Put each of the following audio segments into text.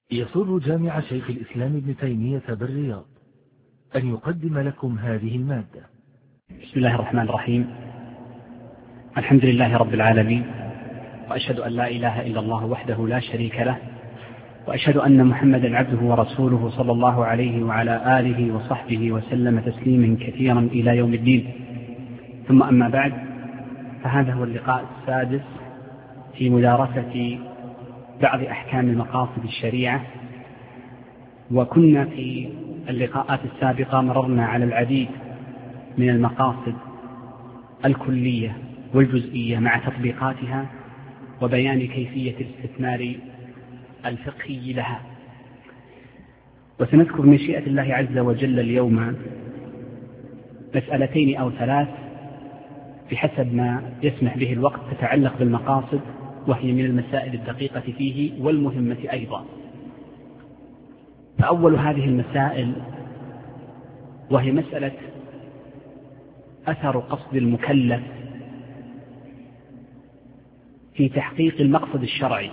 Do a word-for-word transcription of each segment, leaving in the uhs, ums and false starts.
يسر جامع شيخ الإسلام ابن تيمية بالرياض أن يقدم لكم هذه المادة. بسم الله الرحمن الرحيم. الحمد لله رب العالمين، وأشهد أن لا إله إلا الله وحده لا شريك له، وأشهد أن محمدا عبده ورسوله صلى الله عليه وعلى آله وصحبه وسلم تسليما كثيرا إلى يوم الدين. ثم أما بعد، فهذا هو اللقاء السادس في مدارسة بعض أحكام المقاصد الشريعة. وكنا في اللقاءات السابقة مررنا على العديد من المقاصد الكلية والجزئية مع تطبيقاتها وبيان كيفية الاستثمار الفقهي لها. وسنذكر من مشيئة الله عز وجل اليوم مسألتين أو ثلاث بحسب ما يسمح به الوقت تتعلق بالمقاصد، وهي من المسائل الدقيقة فيه والمهمة أيضا. فأول هذه المسائل وهي مسألة أثر قصد المكلف في تحقيق المقصد الشرعي.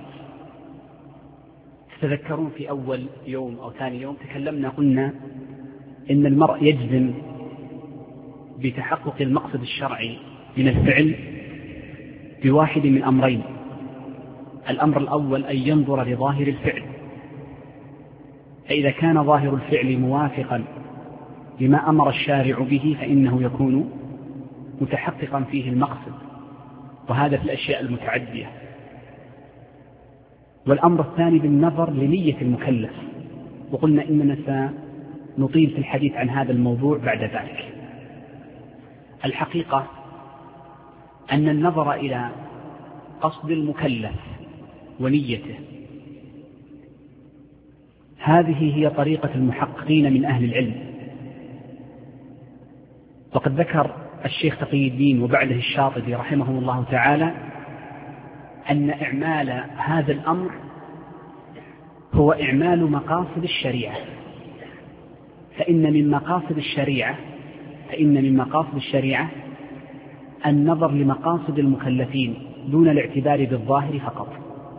تتذكرون في أول يوم أو ثاني يوم تكلمنا قلنا إن المرء يجزم بتحقق المقصد الشرعي من الفعل بواحد من أمرين. الأمر الأول أن ينظر لظاهر الفعل، فإذا كان ظاهر الفعل موافقا لما أمر الشارع به فإنه يكون متحققا فيه المقصد، وهذا في الأشياء المتعدية. والأمر الثاني بالنظر لنية المكلف، وقلنا إننا سنطيل في الحديث عن هذا الموضوع بعد ذلك. الحقيقة أن النظر إلى قصد المكلف ونيته هذه هي طريقة المحققين من أهل العلم. وقد ذكر الشيخ تقي الدين وبعده الشاطبي رحمه الله تعالى أن إعمال هذا الأمر هو إعمال مقاصد الشريعة، فإن من مقاصد الشريعة فإن من مقاصد الشريعة النظر لمقاصد المكلفين دون الاعتبار بالظاهر فقط.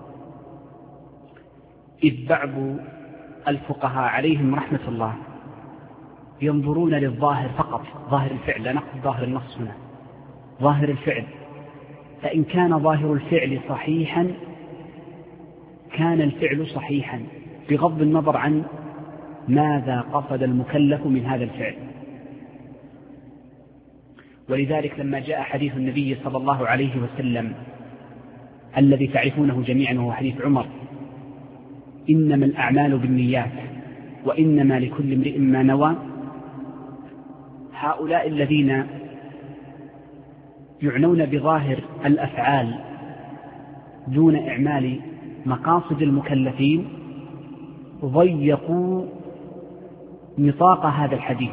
إذ بعض الفقهاء عليهم رحمة الله ينظرون للظاهر فقط، ظاهر الفعل، لا نقصد ظاهر النص هنا، ظاهر الفعل. فإن كان ظاهر الفعل صحيحا كان الفعل صحيحا بغض النظر عن ماذا قصد المكلف من هذا الفعل. ولذلك لما جاء حديث النبي صلى الله عليه وسلم الذي تعرفونه جميعا وهو حديث عمر: إنما الأعمال بالنيات وإنما لكل امرئ ما نوى، هؤلاء الذين يعنون بظاهر الأفعال دون إعمال مقاصد المكلفين ضيقوا نطاق هذا الحديث،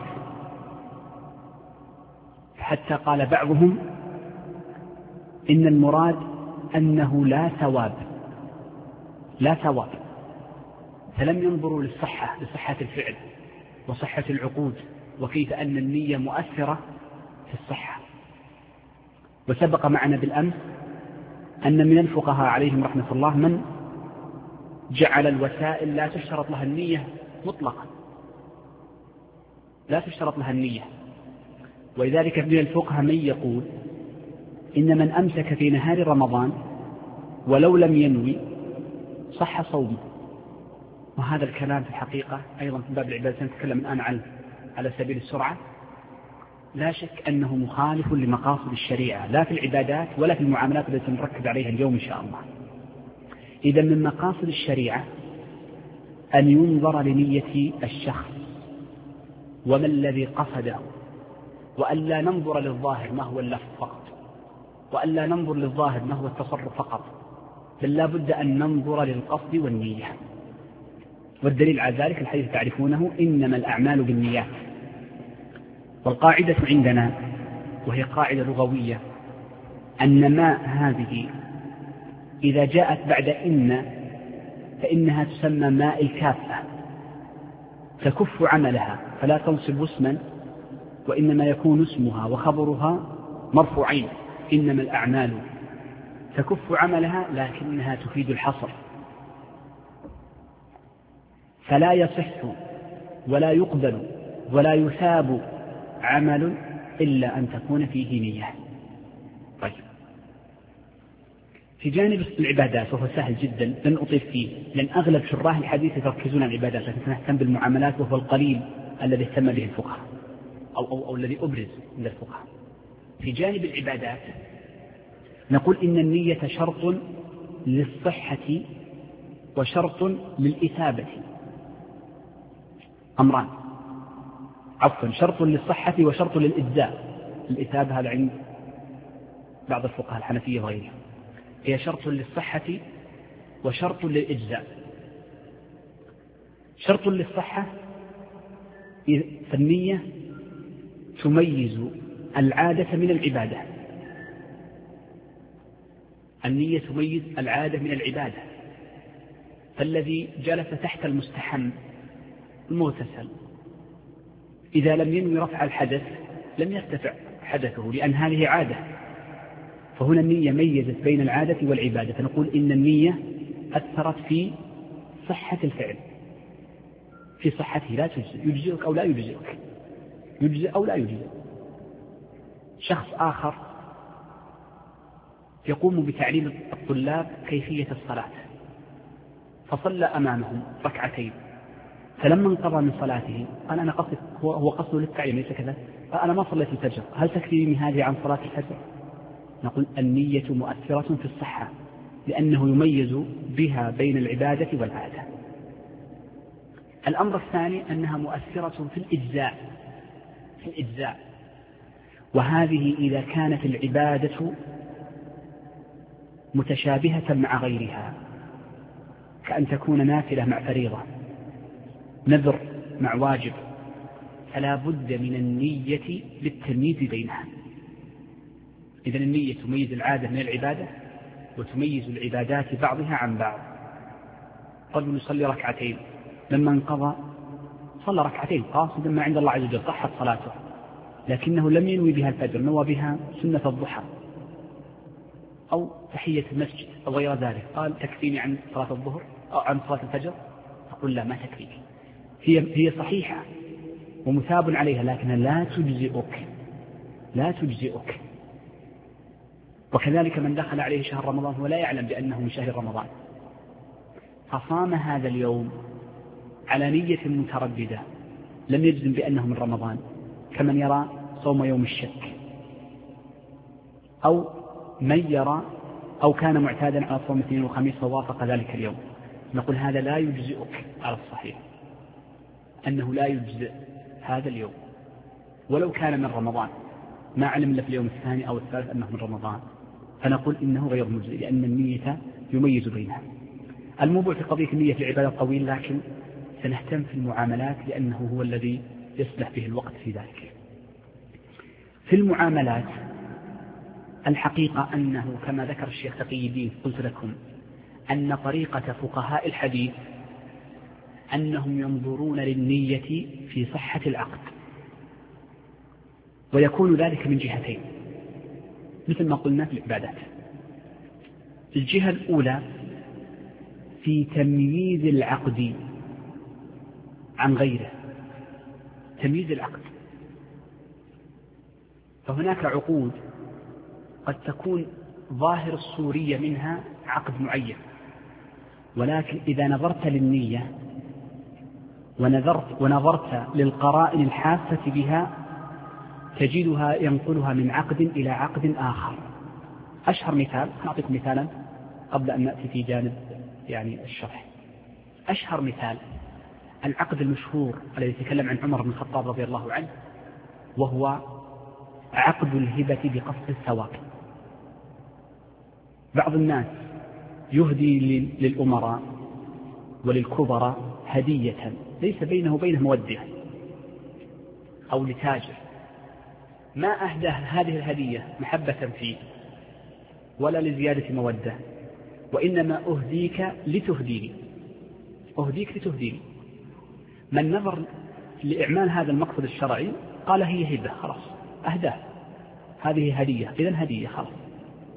حتى قال بعضهم إن المراد أنه لا ثواب لا ثواب فلم ينظروا للصحة لصحة الفعل وصحة العقود وكيف أن النية مؤثرة في الصحة. وسبق معنا بالأمس أن من الفقهاء عليهم رحمة الله من جعل الوسائل لا تشترط لها النية مطلقا، لا تشترط لها النية. ولذلك من الفقهاء من يقول إن من أمسك في نهار رمضان ولو لم ينوي صح صومه. وهذا الكلام في الحقيقة أيضا في باب العبادة سنتكلم الآن عنه على سبيل السرعة، لا شك أنه مخالف لمقاصد الشريعة، لا في العبادات ولا في المعاملات التي نركز عليها اليوم إن شاء الله. إذا من مقاصد الشريعة أن ينظر لنية الشخص وما الذي قصده، وألا ننظر للظاهر ما هو اللفظ فقط، وألا ننظر للظاهر ما هو التصرف فقط، بل لا بد أن ننظر للقصد والنية. والدليل على ذلك الحديث تعرفونه: إنما الأعمال بالنيات. والقاعدة عندنا وهي قاعدة لغوية أن ما هذه إذا جاءت بعد إن فإنها تسمى ماء الكافة، تكف عملها فلا تنصب اسما، وإنما يكون اسمها وخبرها مرفوعين. إنما الأعمال تكف عملها لكنها تفيد الحصر. فلا يصح ولا يقبل ولا يثاب عمل إلا أن تكون فيه نية. طيب، في جانب العبادات وهو سهل جدا لن أطيل فيه، لأن أغلب شراح الحديث يركزون على العبادات، لكن سنهتم بالمعاملات وهو القليل الذي اهتم به الفقهاء أو, أو, أو الذي أبرز عند الفقهاء. في جانب العبادات نقول إن النية شرط للصحة وشرط للإثابة، أمران، عفوا شرط للصحة وشرط للإجزاء. الإثابة هذا عند بعض الفقهاء الحنفية وغيرهم، هي شرط للصحة وشرط للإجزاء. شرط للصحة فالنية تميز العادة من العبادة، النية تميز العادة من العبادة. فالذي جلس تحت المستحم المغتسل إذا لم ينوي رفع الحدث لم يرتفع حدثه، لأن هذه عادة. فهنا النية ميزت بين العادة والعبادة، فنقول إن النية أثرت في صحة الفعل، في صحته، لا تجزئ، يجزئك أو لا يجزئك، يجزئ أو لا يجزئ. شخص آخر يقوم بتعليم الطلاب كيفية الصلاة، فصلى أمامهم ركعتين، فلما انقضى من صلاته قال أنا قصد، هو قصده للتعليم ليس كذا، أنا ما صليت الفجر، هل تكفيني هذه عن صلاة الفجر؟ نقول النية مؤثرة في الصحة، لأنه يميز بها بين العبادة والعادة. الأمر الثاني أنها مؤثرة في الإجزاء، في الإجزاء وهذه إذا كانت العبادة متشابهة مع غيرها، كأن تكون نافلة مع فريضة، نذر مع واجب، فلا بد من النية للتمييز بينها. إذن النية تميز العادة من العبادة وتميز العبادات بعضها عن بعض. رجل يصلي ركعتين، لما انقضى صلى ركعتين قاصدا ما عند الله عز وجل، صحت صلاته، لكنه لم ينوي بها الفجر، نوى بها سنة الضحى أو تحية المسجد أو غير ذلك، قال تكفيني عن صلاة الظهر أو عن صلاة الفجر، أقول لا، ما تكفيك، هي هي صحيحة ومثاب عليها، لكنها لا تجزئك، لا تجزئك. وكذلك من دخل عليه شهر رمضان ولا يعلم بأنه من شهر رمضان، فصام هذا اليوم على نية مترددة، لم يجزم بأنه من رمضان، كمن يرى صوم يوم الشك، أو من يرى أو كان معتادا على صوم الاثنين والخميس فوافق ذلك اليوم. نقول هذا لا يجزئك على الصحيح، أنه لا يجزئ هذا اليوم ولو كان من رمضان، ما علم إلا في اليوم الثاني أو الثالث أنه من رمضان، فنقول إنه غير مجزئ، لأن النية يميز بينها. الموضوع في قضية النية في العبادة طويل، لكن سنهتم في المعاملات لأنه هو الذي يصلح به الوقت في ذلك. في المعاملات الحقيقة أنه كما ذكر الشيخ تقي الدين، قلت لكم أن طريقة فقهاء الحديث أنهم ينظرون للنية في صحة العقد، ويكون ذلك من جهتين مثل ما قلنا في العبادات. الجهة الأولى في تمييز العقد عن غيره، تمييز العقد. فهناك عقود قد تكون ظاهر الصورية منها عقد معين، ولكن إذا نظرت للنية ونظرت, ونظرت للقرائن الحافة بها تجدها ينقلها من عقد إلى عقد آخر. أشهر مثال، نعطيكم مثالا قبل أن نأتي في جانب يعني الشرح. أشهر مثال العقد المشهور الذي يتكلم عن عمر بن الخطاب رضي الله عنه، وهو عقد الهبة بقصد الثواب. بعض الناس يهدي للأمراء وللكبراء هدية ليس بينه وبينه مودة، أو لتاجر ما أهدى هذه الهدية محبة فيه ولا لزيادة مودة، وإنما أهديك لتهديني، أهديك لتهديني. من نظر لإعمال هذا المقصد الشرعي قال هي هبة، خلاص أهداه، هذه هدية، إذن هدية خلاص.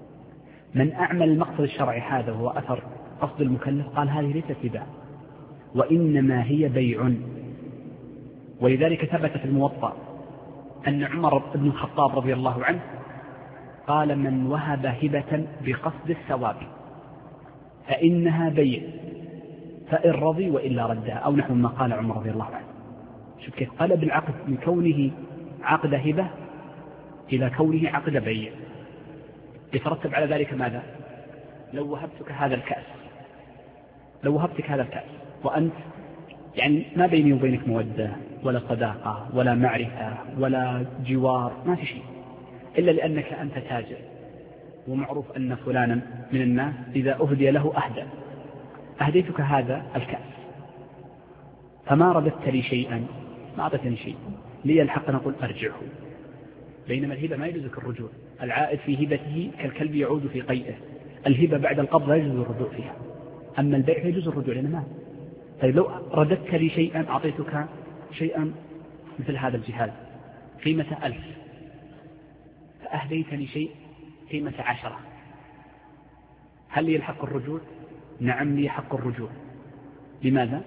من أعمل المقصد الشرعي هذا وهو أثر قصد المكلف قال هذه ليست هبة، وإنما هي بيع. ولذلك ثبت في الموطأ أن عمر بن الخطاب رضي الله عنه قال: من وهب هبة بقصد الثواب فإنها بيع، فإن رضي وإلا ردها، أو نحو ما قال عمر رضي الله عنه. شوف كيف قلب العقد من كونه عقد هبة إلى كونه عقد بيع. يترتب على ذلك ماذا؟ لو وهبتك هذا الكأس لو وهبتك هذا الكأس وأنت يعني ما بيني وبينك مودة ولا صداقة ولا معرفة ولا جوار، ما في شيء، إلا لأنك أنت تاجر ومعروف أن فلانا من الناس إذا أهدي له أهدى. أهديتك هذا الكأس فما رددت لي شيئا، ما أعطتني شيء، لي الحق نقول أرجعه. بينما الهبة ما يجوزك الرجوع، العائد في هبته كالكلب يعود في قيئه. الهبة بعد القبض لا يجوز الرجوع فيها، أما البيع يجوز الرجوع لنا. طيب لو رددت لي شيئا، أعطيتك شيئا مثل هذا الجهاز قيمة ألف، فأهديتني شيء قيمة عشرة، هل لي الحق الرجوع؟ نعم لي حق الرجوع. لماذا؟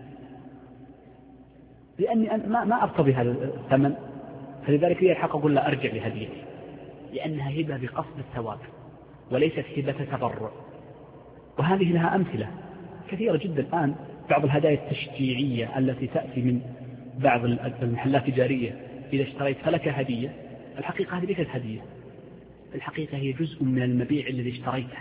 لأني ما ما أرتضي هذا الثمن، فلذلك لي الحق أقول لا أرجع لهديتي، لأنها هبة بقصد الثواب وليست هبة تبرع. وهذه لها أمثلة كثيرة جدا الآن. بعض الهدايا التشجيعية التي تأتي من بعض المحلات التجارية، إذا اشتريت فلك هدية، الحقيقة هذه ليست هدية، الحقيقة هي جزء من المبيع الذي اشتريته،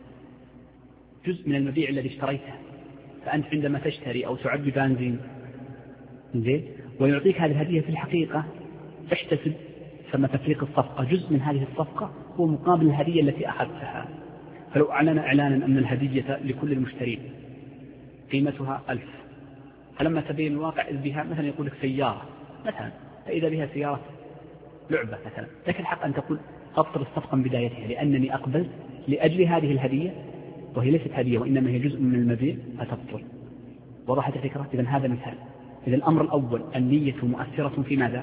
جزء من المبيع الذي اشتريته. فأنت عندما تشتري أو تعبي بنزين زين ويعطيك هذه الهدية، في الحقيقة احتسب ثم تفريق الصفقة، جزء من هذه الصفقة هو مقابل الهدية التي أخذتها. فلو أعلن إعلانا أن الهدية لكل المشترين قيمتها ألف، فلما تبين الواقع إذ بها مثلا يقول لك سيارة مثلا، فإذا بها سيارة لعبة مثلا، لك الحق أن تقول أبطل الصفقة من بدايتها، لأنني أقبلت لأجل هذه الهدية وهي ليست هدية وإنما هي جزء من المبيع، فتبطل. وضحت الفكرة؟ إذن هذا مثال. إذن الأمر الأول النية مؤثرة في ماذا؟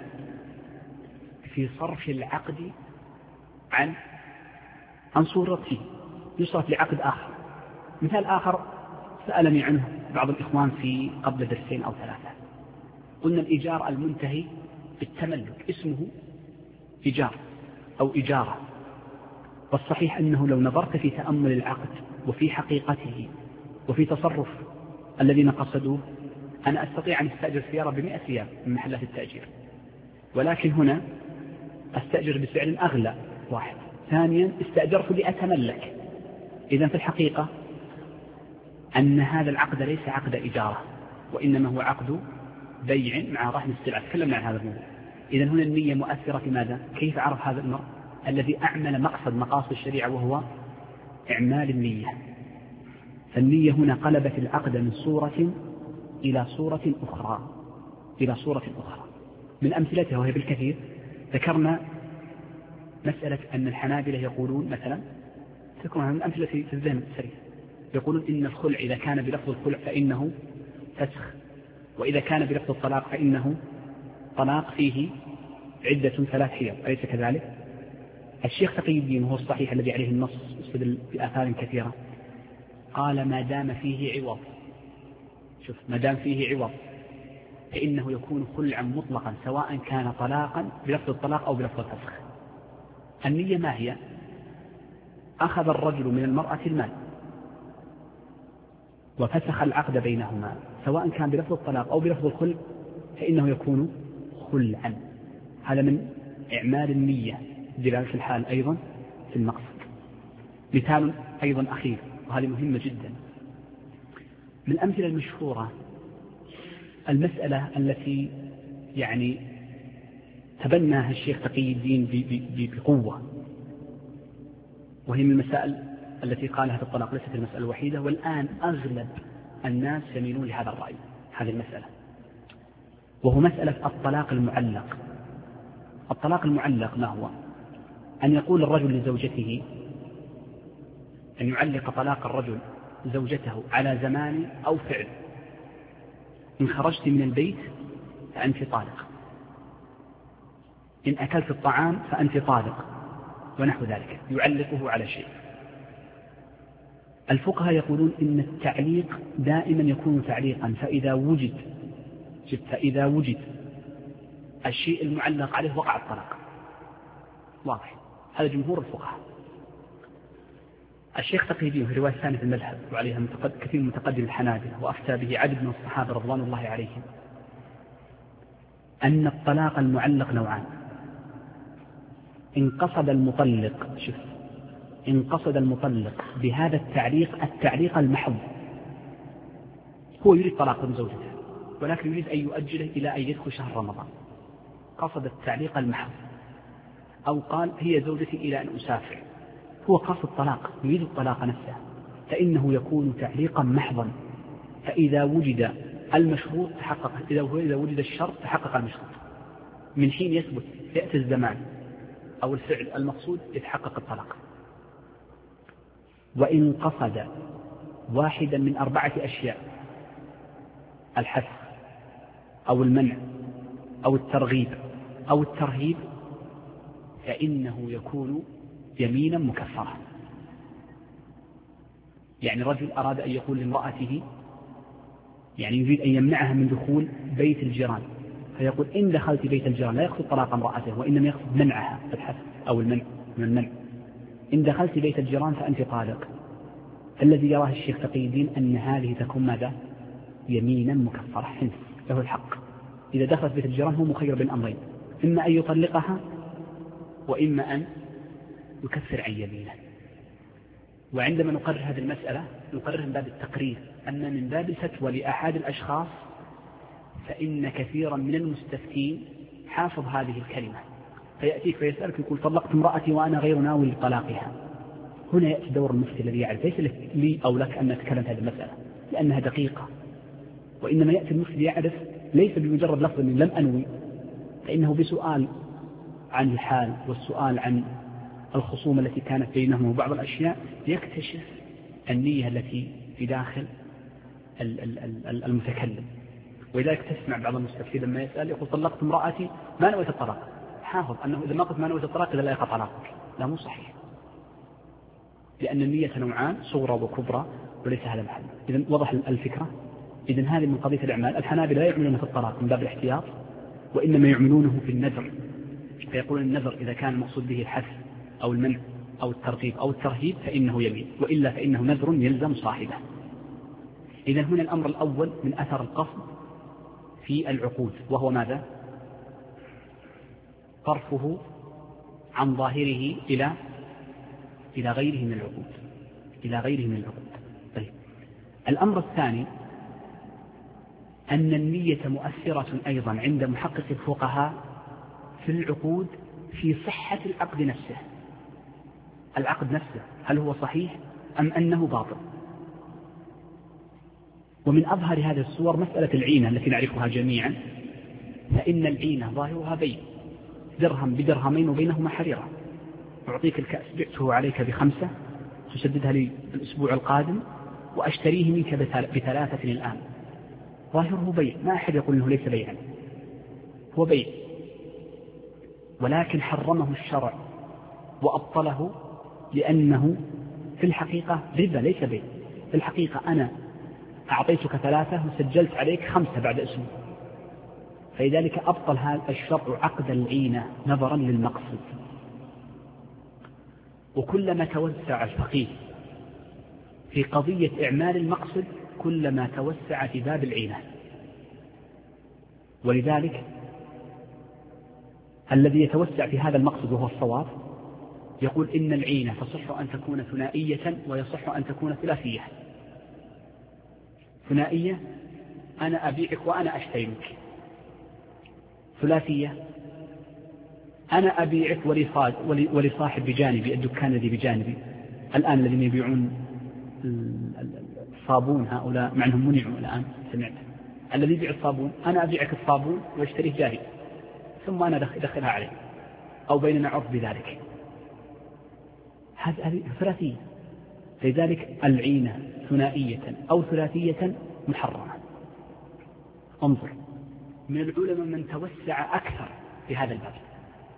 في صرف العقد عن عن صورته، يصرف لعقد آخر. مثال آخر سألني عنه بعض الإخوان في قبل درسين أو ثلاثة. قلنا الإيجار المنتهي بالتملك اسمه إيجار أو إجارة، والصحيح أنه لو نظرت في تأمل العقد وفي حقيقته وفي تصرف الذين قصدوه، أنا أستطيع أن أستأجر سيارة بمئة ريال من محلات التأجير، ولكن هنا أستأجر بسعر أغلى واحد. ثانيا استأجرت لأتملك. إذن في الحقيقة أن هذا العقد ليس عقد إجارة، وإنما هو عقد بيع مع رهن السلعة. تكلمنا عن هذا الموضوع. إذن هنا النية مؤثرة في ماذا؟ كيف عرف هذا المرء الذي أعمل مقصد مقاصد الشريعة وهو إعمال النية؟ فالنية هنا قلبت العقد من صورة إلى صورة أخرى إلى صورة أخرى. من أمثلتها وهي بالكثير ذكرنا مسألة أن الحنابلة يقولون مثلا، تذكرون من أمثلة في الذهن السريع، يقولون إن الخلع إذا كان بلفظ الخلع فإنه فسخ، وإذا كان بلفظ الطلاق فإنه طلاق فيه عدة ثلاث حيض، أليس كذلك؟ الشيخ تقي الدين وهو الصحيح الذي عليه النص استدل بآثار كثيرة، قال ما دام فيه عوض، شوف ما دام فيه عوض فإنه يكون خلعا مطلقا سواء كان طلاقا بلفظ الطلاق أو بلفظ الفسخ. النية ما هي؟ أخذ الرجل من المرأة المال وفسخ العقد بينهما سواء كان بلفظ الطلاق أو بلفظ الخلع، فإنه يكون خلعا. هذا من إعمال النية دلالة الحال أيضا في المقصد. مثال أيضا أخير وهذه مهمة جدا، من الأمثلة المشهورة المسألة التي يعني تبناها الشيخ تقي الدين بقوة، وهي من المسائل التي قالها في الطلاق، ليست المسألة الوحيدة، والآن أغلب الناس يميلون لهذا الرأي، هذه المسألة، وهو مسألة الطلاق المعلق. الطلاق المعلق ما هو؟ أن يقول الرجل لزوجته، أن يعلق طلاق الرجل زوجته على زمان أو فعل، إن خرجت من البيت فأنت طالق، إن أكلت الطعام فأنت طالق، ونحو ذلك، يعلقه على شيء. الفقهاء يقولون إن التعليق دائما يكون تعليقا، فإذا وجد فإذا وجد الشيء المعلق عليه وقع الطلاق. واضح؟ هذا جمهور الفقهاء. الشيخ تقي الدين في رواية ثانية في المذهب وعليها كثير من متقدم الحنابلة وأفتى به عدد من الصحابة رضوان الله عليهم أن الطلاق المعلق نوعان. إن قصد المطلق شوف إن قصد المطلق بهذا التعليق التعليق المحض، هو يريد طلاق من زوجته ولكن يريد أن يؤجله إلى أن يدخل شهر رمضان، قصد التعليق المحض، أو قال هي زوجتي إلى أن أسافر، هو قصد الطلاق يريد الطلاق نفسه، فإنه يكون تعليقا محضا. فإذا وجد المشروط تحقق، إذا وجد الشرط تحقق المشروط. من حين يثبت يأتي الزمان أو الفعل المقصود يتحقق الطلاق. وإن قصد واحدا من أربعة أشياء، الحث أو المنع أو الترغيب أو الترهيب، فإنه يكون يمينا مكفرة. يعني رجل أراد أن يقول لامرأته، يعني يريد أن يمنعها من دخول بيت الجيران، فيقول إن دخلت بيت الجيران، لا يقصد طلاق امرأته وإنما يقصد منعها، الحث أو المنع من المنع. إن دخلت بيت الجيران فأنت طالق. الذي يراه الشيخ تقي الدين أن هذه تكون ماذا؟ يمينا مكفرة، حنس له الحق. إذا دخلت بيت الجيران هو مخير بين أمرين، إما أن يطلقها وإما أن يكفر عن يمينه. وعندما نقرر هذه المسألة نقرر من باب التقرير، أن من باب الفتوى لأحد الأشخاص، فإن كثيرا من المستفتين حافظ هذه الكلمة، فيأتيك فيسألك يقول طلقت امرأتي وأنا غير ناوي لطلاقها. هنا يأتي دور المفتي الذي يعرف، ليس لي أو لك أن نتكلم هذه المسألة لأنها دقيقة، وإنما يأتي المفتي يعرف ليس بمجرد لفظ من لم أنوي، فإنه بسؤال عن الحال والسؤال عن الخصومة التي كانت بينهم وبعض الأشياء يكتشف النية التي في داخل المتكلم. ولذلك تسمع بعض المستفتين لما يسأل يقول طلقت امرأتي ما نويت الطلاق، حافظ أنه إذا ما قلت ما نويت الطلاق إذا لا يقع طلاقك، لا مو صحيح، لأن النية نوعان، صغرى وكبرى، وليس هذا محل. إذن وضح الفكرة. إذن هذه من قضية الأعمال. الحنابلة لا يعملون في الطلاق من باب الاحتياط، وإنما يعملونه في النذر، فيقول النذر إذا كان المقصود به الحث أو المنع أو الترغيب أو الترهيب فإنه يمين، وإلا فإنه نذر يلزم صاحبه. إذن هنا الأمر الأول من أثر القصد في العقود، وهو ماذا؟ صرفه عن ظاهره إلى إلى غيره من العقود إلى غيره من العقود. طيب. الأمر الثاني أن النية مؤثرة أيضا عند محقق الفقهاء في العقود في صحة العقد نفسه. العقد نفسه هل هو صحيح أم أنه باطل؟ ومن أظهر هذه الصور مسألة العينة التي نعرفها جميعا، فإن العينة ظاهرها بيع، درهم بدرهمين وبينهما حريرة، أعطيك الكأس بعته عليك بخمسة تسددها لي الأسبوع القادم وأشتريه منك بثلاثة الآن، ظاهره بيع، ما أحد يقول أنه ليس بيعا، هو بيع، ولكن حرمه الشرع وأبطله لأنه في الحقيقة ربا ليس بيع. في الحقيقة أنا أعطيتك ثلاثة وسجلت عليك خمسة بعد أسبوع، فلذلك أبطل هذا الشرع عقد العينة نظرا للمقصد. وكلما توسع الفقيه في قضية إعمال المقصد كلما توسع في باب العينة. ولذلك الذي يتوسع في هذا المقصد وهو الصواب يقول إن العينة تصح أن تكون ثنائية ويصح أن تكون ثلاثية. ثنائية أنا أبيعك وأنا أشتري منك. ثلاثية أنا أبيعك ولصاحب بجانبي الدكان الذي بجانبي. الآن الذين يبيعون الصابون هؤلاء مع أنهم منعوا الآن سمعت، الذي يبيع الصابون أنا أبيعك الصابون واشتريه جاهز ثم أنا أدخلها عليه أو بيننا عرض بذلك. هذه ثلاثية. لذلك العينة ثنائية أو ثلاثية محرمة. انظر من العلماء من توسع أكثر في هذا الباب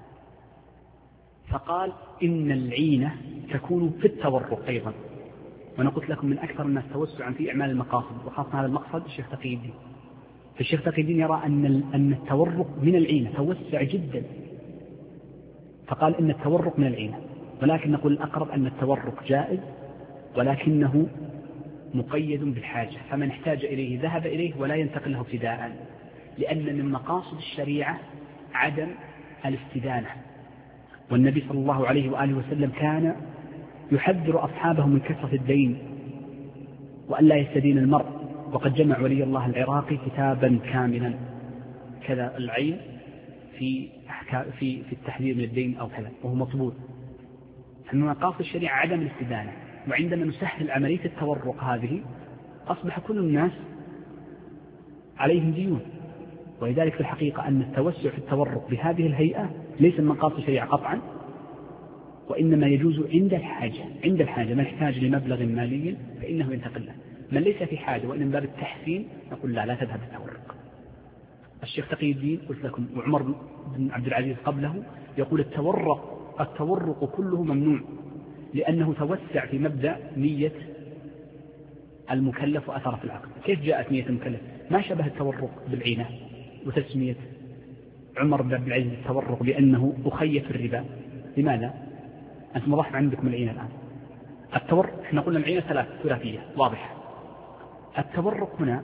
فقال إن العينة تكون في التورق أيضا، وأنا قلت لكم من أكثر الناس توسعا في إعمال المقاصد، وخاصة هذا المقصد الشيخ تقي الدين. فالشيخ تقي الدين يرى أن أن التورق من العينة، توسع جدا، فقال إن التورق من العينة، ولكن نقول الأقرب أن التورق جائز ولكنه مقيد بالحاجة، فمن احتاج إليه ذهب إليه ولا ينتقل له ابتداء، لأن من مقاصد الشريعة عدم الاستدانة، والنبي صلى الله عليه وآله وسلم كان يحذر أصحابه من كثرة الدين وأن لا يستدين المرء، وقد جمع ولي الله العراقي كتابا كاملا كذا العين في في في التحذير من الدين أو كذا، وهو مطبوع. فمن مقاصد الشريعة عدم الاستدانة، وعندما نسهل عملية التورق هذه أصبح كل الناس عليهم ديون. ولذلك في الحقيقة أن التوسع في التورق بهذه الهيئة ليس من مقاصد الشريعة قطعا، وإنما يجوز عند الحاجة. عند الحاجة من يحتاج لمبلغ مالي فإنه ينتقل له، من ليس في حاجة وإن من باب التحسين نقول لا لا تذهب التورق. الشيخ تقي الدين قلت لكم وعمر بن عبد العزيز قبله يقول التورق التورق كله ممنوع، لأنه توسع في مبدأ نية المكلف وأثر في العقد. كيف جاءت نية المكلف؟ ما شبه التورق بالعينة وتسمية عمر بن عبد العزيز التورق بأنه أخيف الربا. لماذا؟ أنتم وضحت عندكم العينة الآن. التورق احنا قلنا العينة ثلاث ثلاثية واضحة. التورق هنا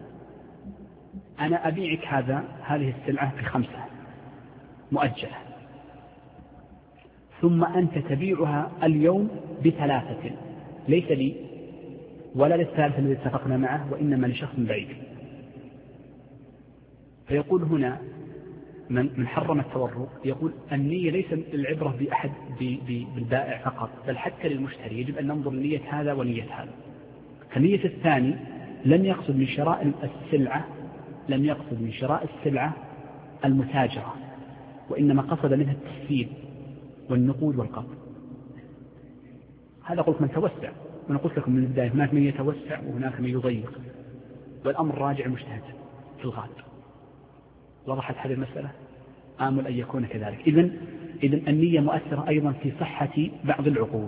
أنا أبيعك هذا هذه السلعة بخمسة مؤجلة، ثم أنت تبيعها اليوم بثلاثة، ليس لي ولا للثالث الذي اتفقنا معه، وإنما لشخص بعيد. فيقول هنا من حرم التورق يقول النية ليس العبرة بأحد بالبائع فقط، بل حتى للمشتري يجب أن ننظر لنية هذا ونية هذا. فالنية الثاني لم يقصد من شراء السلعة لم يقصد من شراء السلعة المتاجرة، وإنما قصد منها التسهيل والنقود والقبض. هذا قلت من توسع، وأنا قلت لكم من البداية هناك من يتوسع وهناك من يضيق، والأمر راجع المجتهد في الغالب. وضحت هذه المسألة؟ آمل أن يكون كذلك. إذن إذن النية مؤثرة أيضا في صحة بعض العقود.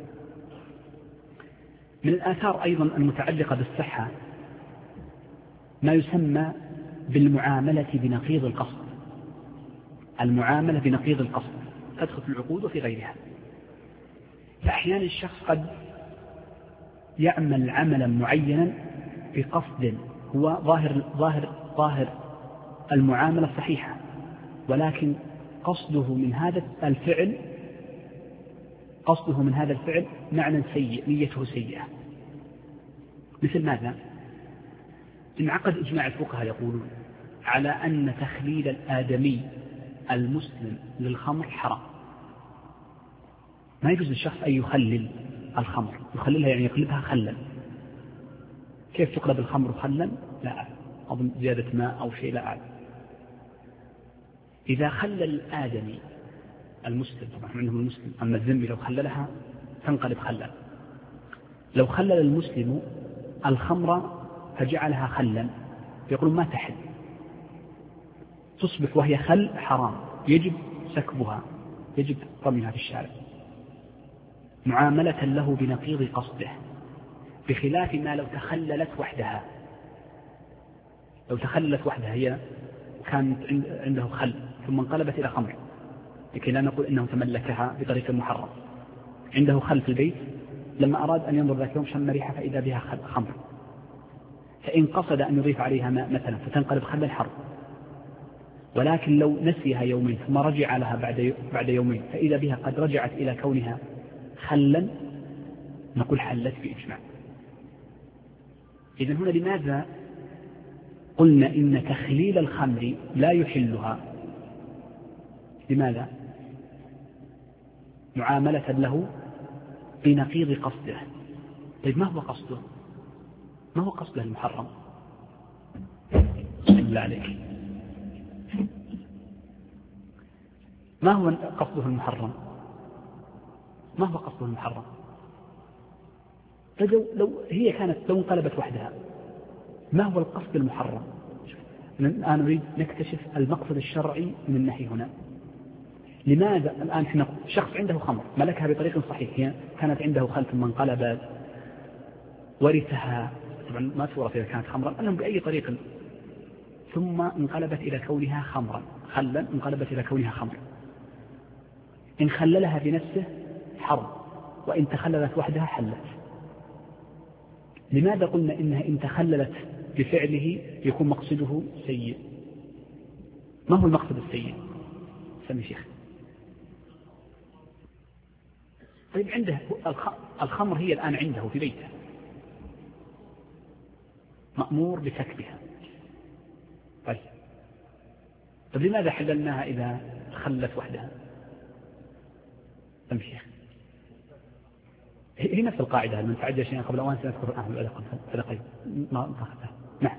من الآثار أيضا المتعلقة بالصحة ما يسمى بالمعاملة بنقيض القصد. المعاملة بنقيض القصد تدخل في العقود وفي غيرها. فأحيانا الشخص قد يعمل عملا معينا بقصد هو ظاهر ظاهر ظاهر المعاملة صحيحة، ولكن قصده من هذا الفعل قصده من هذا الفعل معنى سيء، نيته سيئة. مثل ماذا؟ انعقد إجماع الفقهاء يقولون على أن تخليل الآدمي المسلم للخمر حرام. ما يجوز للشخص أن يخلل الخمر، يخللها يعني يقلبها خلا. كيف تقلب الخمر خلا؟ لا أعلم، أظن زيادة ماء أو شيء، لا أعلم. إذا خلل الآدمي المسلم، طبعا عندهم المسلم، أما الذمي لو خللها تنقلب خلا. لو خلل المسلم الخمر فجعلها خلا يقولون ما تحل، تصبح وهي خل حرام، يجب سكبها، يجب رميها في الشارع معاملة له بنقيض قصده، بخلاف ما لو تخللت وحدها. لو تخللت وحدها هي كانت عنده خل ثم انقلبت إلى خمر، لكي لا نقول إنه تملكها بطريقة محرم. عنده خل في البيت، لما أراد أن ينظر ذاك يوم شم ريحة فإذا بها خمر، فإن قصد أن يضيف عليها ماء مثلا فتنقلب خل الحرب. ولكن لو نسيها يومين ثم رجع لها بعد بعد يومين فإذا بها قد رجعت إلى كونها خلا، نقول حلت بإجماع. إذن هنا لماذا قلنا إن تخليل الخمر لا يحلها؟ لماذا؟ معاملة له بنقيض قصده. طيب ما هو قصده؟ ما هو قصده المحرم؟ بالله عليك، ما هو قصده المحرم؟ ما هو قصده المحرم؟ لو, لو هي كانت لو انقلبت وحدها ما هو القصد المحرم؟ الآن نريد نكتشف المقصد الشرعي من النهي هنا. لماذا الآن احنا شخص عنده خمر ملكها بطريق صحيح، هي كانت عنده خل ثم انقلبت ورثها، طبعا ما تورث إذا كانت خمرا، أنهم بأي طريق، ثم انقلبت إلى كونها خمرا، خلا انقلبت إلى كونها خمرا. إن خللها بنفسه حرم، وإن تخللت وحدها حلت. لماذا قلنا إنها إن تخللت بفعله يكون مقصده سيء؟ ما هو المقصد السيء؟ سمي شيخ. طيب عنده الخمر هي الآن عنده في بيته، مأمور بكتبها. طيب طيب لماذا حللناها إذا خلت وحدها؟ سمي شيخ. هي نفس القاعدة، من تعجل شيئا قبل أوان سنذكر أهل الأدق الأدقين ما أخذها. نعم.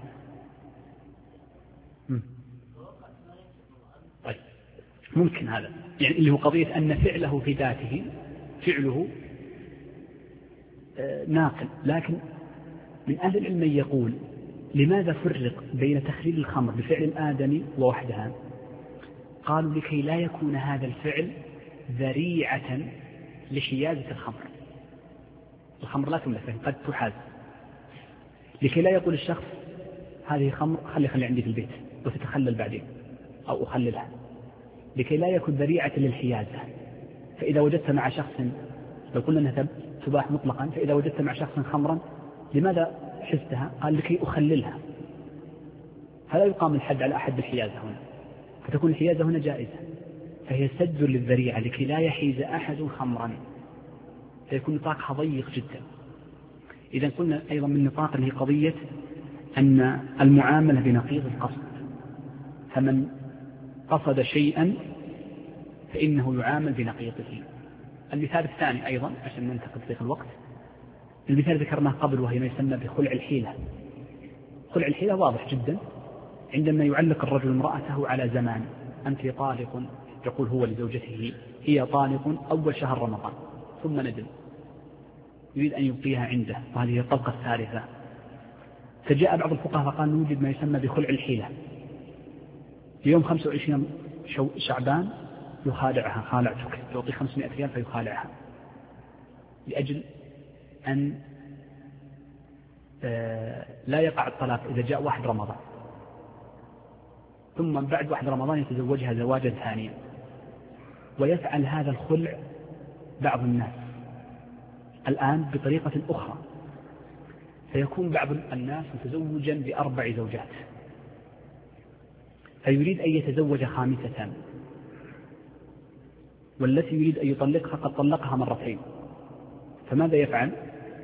طيب ممكن هذا يعني اللي هو قضية أن فعله في ذاته فعله ناقل، لكن من أهل العلم يقول لماذا فرق بين تخليل الخمر بفعل الآدمي ووحدها؟ قالوا لكي لا يكون هذا الفعل ذريعة لحيازة الخمر. الخمر لا تملك قد تحاز، لكي لا يقول الشخص هذه خمر خلي خلي عندي في البيت وتتخلل بعدين أو أخللها، لكي لا يكون ذريعة للحيازة. فإذا وجدت مع شخص، لو قلنا أنها تباح مطلقا، فإذا وجدت مع شخص خمرا لماذا حزتها؟ قال لكي أخللها. فلا يقام الحد على أحد بالحيازة هنا، فتكون الحيازة هنا جائزة، فهي سد للذريعة لكي لا يحيز أحد خمرا، فيكون نطاقها ضيق جدا. إذا قلنا أيضا من نطاق اللي هي قضية أن المعاملة بنقيض القصد، فمن قصد شيئا فإنه يعامل بنقيضه. المثال الثاني أيضا عشان ننتقل في الوقت، المثال ذكرناه قبل وهي ما يسمى بخلع الحيلة. خلع الحيلة واضح جدا، عندما يعلق الرجل امرأته على زمان، أنت طالق، يقول هو لزوجته هي طالق أول شهر رمضان، ثم ندم يريد أن يبقيها عنده، وهذه الطلقة الثالثة. فجاء بعض الفقهاء فقال نوجد ما يسمى بخلع الحيلة. في يوم خمسة وعشرين شعبان يخالعها، خالعتك، يعطي خمسمائة ريال فيخالعها لأجل أن لا يقع الطلاق إذا جاء واحد رمضان، ثم بعد واحد رمضان يتزوجها زواجا ثانيا. ويفعل هذا الخلع بعض الناس الآن بطريقة أخرى، فيكون بعض الناس متزوجا بأربع زوجات، فيريد أن يتزوج خامسة، والتي يريد أن يطلقها قد طلقها مرتين، فماذا يفعل؟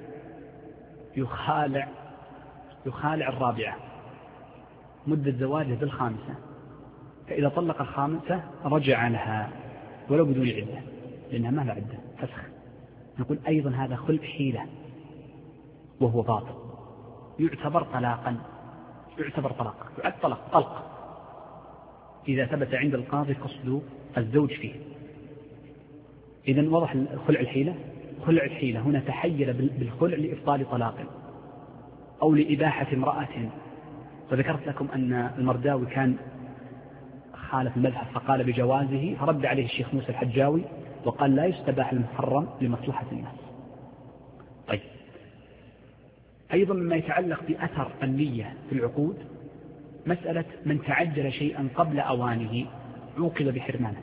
يخالع يخالع الرابعة مدة زواجه بالخامسة، فإذا طلق الخامسة رجع لها ولو بدون عدة، لأنها ما لها عدة، فسخ. نقول أيضا هذا خلع حيلة وهو باطل، يعتبر طلاقا، يعتبر طلاق، يعد طلاق طلق إذا ثبت عند القاضي قصد الزوج فيه. إذن وضح خلع الحيلة. خلع الحيلة هنا تحيل بالخلع لإبطال طلاق أو لإباحة امرأة. وذكرت لكم أن المرداوي كان خالف المذهب فقال بجوازه، فرد عليه الشيخ موسى الحجاوي وقال لا يستباح المحرم لمصلحة الناس. طيب أيضا مما يتعلق بأثر النية في العقود مسألة من تعجل شيئا قبل أوانه عوقب بحرمانه.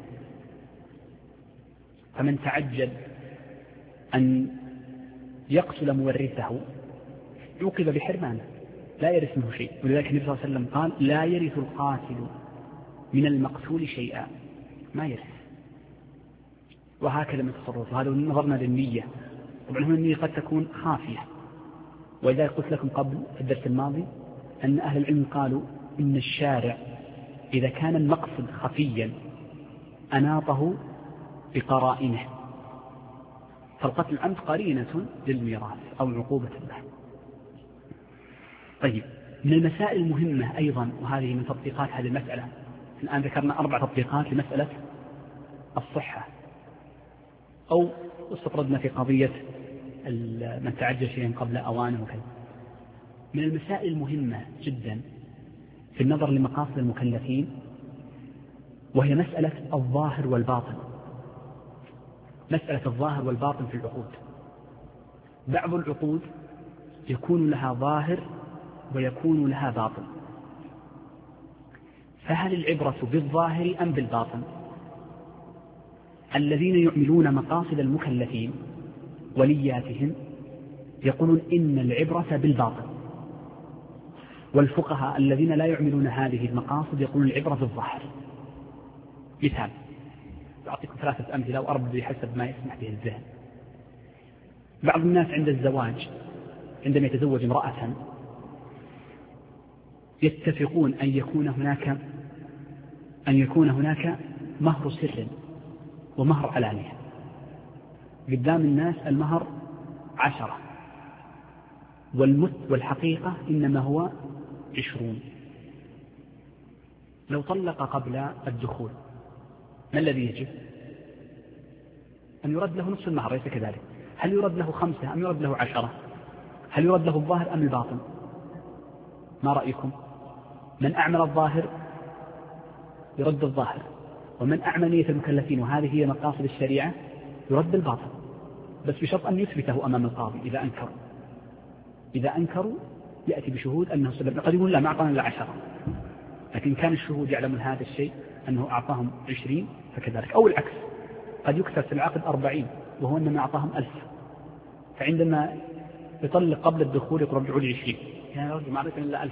فمن تعجل أن يقتل مورثه عوقب بحرمانه، لا يرث منه شيء. ولذلك النبي صلى الله عليه وسلم قال لا يرث القاتل من المقتول شيئا، ما يرث. وهكذا من تصرف. وهذا نظرنا للنية. طبعا هنا النية قد تكون خافية، ولذلك قلت لكم قبل في الدرس الماضي أن أهل العلم قالوا إن الشارع إذا كان المقصد خفيا أناطه بقرائنه، فالقتل العمد قرينة للميراث أو عقوبة له. طيب من المسائل المهمة أيضا، وهذه من تطبيقات هذه المسألة، الآن ذكرنا أربع تطبيقات لمسألة الصحة، أو استطردنا في قضية من تعجل شيئا قبل أوانه وكذا. من المسائل المهمة جدا في النظر لمقاصد المكلفين وهي مسألة الظاهر والباطن. مسألة الظاهر والباطن في العقود. بعض العقود يكون لها ظاهر ويكون لها باطن، فهل العبرة بالظاهر أم بالباطن؟ الذين يعملون مقاصد المكلفين ونياتهم يقولون إن العبرة بالباطن، والفقهاء الذين لا يعملون هذه المقاصد يقولون العبرة بالظاهر. مثال، أعطيكم ثلاثة أمثلة وأربع بحسب ما يسمح به الذهن. بعض الناس عند الزواج عندما يتزوج امرأة يتفقون أن يكون هناك أن يكون هناك مهر سر ومهر علانية. قدام الناس المهر عشرة، والمت والحقيقة إنما هو عشرون. لو طلق قبل الدخول ما الذي يجب؟ أن يرد له نصف المهر، ليس كذلك؟ هل يرد له خمسة أم يرد له عشرة؟ هل يرد له الظاهر أم الباطن؟ ما رأيكم؟ من أعمل الظاهر يرد الظاهر، ومن أعمل نية المكلفين وهذه هي مقاصد الشريعة يرد الباطن، بس بشرط أن يثبته أمام القاضي. إذا أنكروا إذا أنكروا يأتي بشهود أنه سبب. قد يقول لا، ما أعطانا إلا عشرة، لكن كان الشهود يعلمون هذا الشيء أنه أعطاهم عشرين فكذلك. أو العكس، قد يكسر في العقد أربعين وهو أنما أعطاهم ألف، فعندما يطلق قبل الدخول يقول رجعوا لي عشرين، يعني رجل ما أعطينا إلا ألف.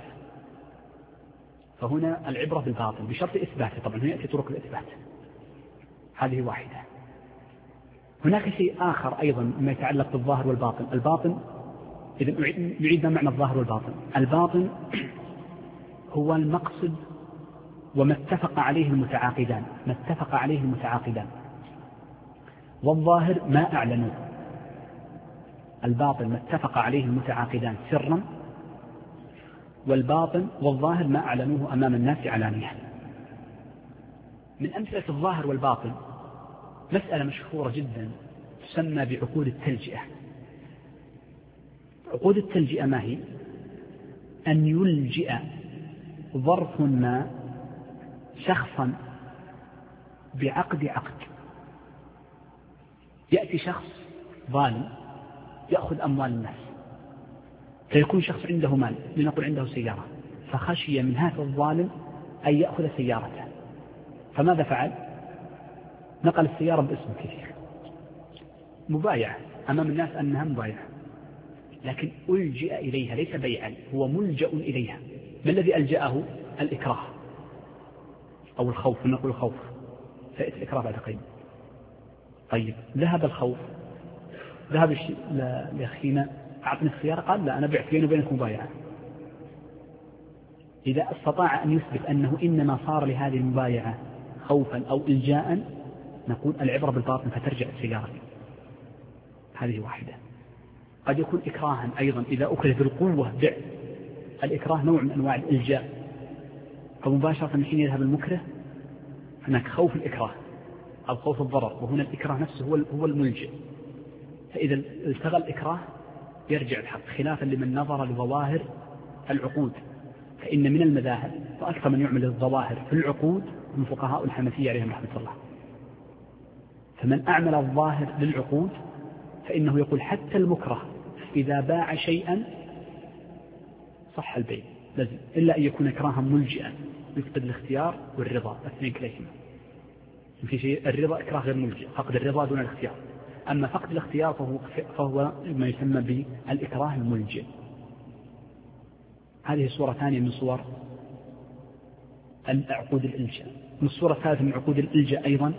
فهنا العبرة بالباطن بشرط إثباته. طبعا هنا يأتي طرق الإثبات، هذه واحدة. هناك شيء آخر أيضا ما يتعلق بالظاهر والباطن. الباطن، إذا نعيد معنى الظاهر والباطن. الباطن هو المقصد وما اتفق عليه المتعاقدان ما اتفق عليه المتعاقدان والظاهر ما أعلنوه. الباطن ما اتفق عليه المتعاقدان سرا، والباطن والظاهر ما أعلنوه أمام الناس علانية. من أمثلة الظاهر والباطن مسألة مشهورة جدا تسمى بعقود التلجئة. عقود التلجئة ما هي؟ أن يلجئ ظرف ما شخصا بعقد عقد. يأتي شخص ظالم يأخذ أموال الناس، فيكون شخص عنده مال، لنقل عنده سيارة، فخشي من هذا الظالم أن يأخذ سيارته، فماذا فعل؟ نقل السيارة باسم كثير، مبايعة أمام الناس أنها مبايعة، لكن ألجئ إليها ليس بيعا، هو ملجأ إليها. ما الذي ألجأه؟ الإكراه أو الخوف، نقول الخوف، فإت الإكراه بعد قيد. طيب ذهب الخوف، ذهب لأخينا أعطني السيارة، قال لا، أنا بعت بيني وبينك مبايعة. إذا استطاع أن يثبت أنه إنما صار لهذه المبايعة خوفا أو إلجاء نقول العبرة بالباطن فترجع السيارة. هذه واحدة. قد يكون إكراها أيضا، إذا أكره بالقوة بع. الإكراه نوع من أنواع الإلجاء، فمباشرة من حين يذهب المكره هناك خوف الإكراه أو خوف الضرر، وهنا الإكراه نفسه هو هو الملجئ. فإذا التغى الإكراه يرجع الحق، خلافا لمن نظر لظواهر العقود. فإن من المذاهب وأكثر من يعمل الظواهر في العقود من فقهاء الحنفية عليهم رحمة الله. فمن أعمل الظاهر للعقود فإنه يقول حتى المكره إذا باع شيئا صح البيع لازم، إلا أن يكون إكراها ملجئا يفقد الاختيار والرضا، الاثنين كليهما. في شيء الرضا إكراه غير ملجئ، فقد الرضا دون الاختيار. أما فقد الاختيار فهو, فهو ما يسمى بالإكراه الملجئ. هذه صورة ثانية من صور العقود الإلجاء. من الصورة الثالثة من عقود الإلجاء أيضا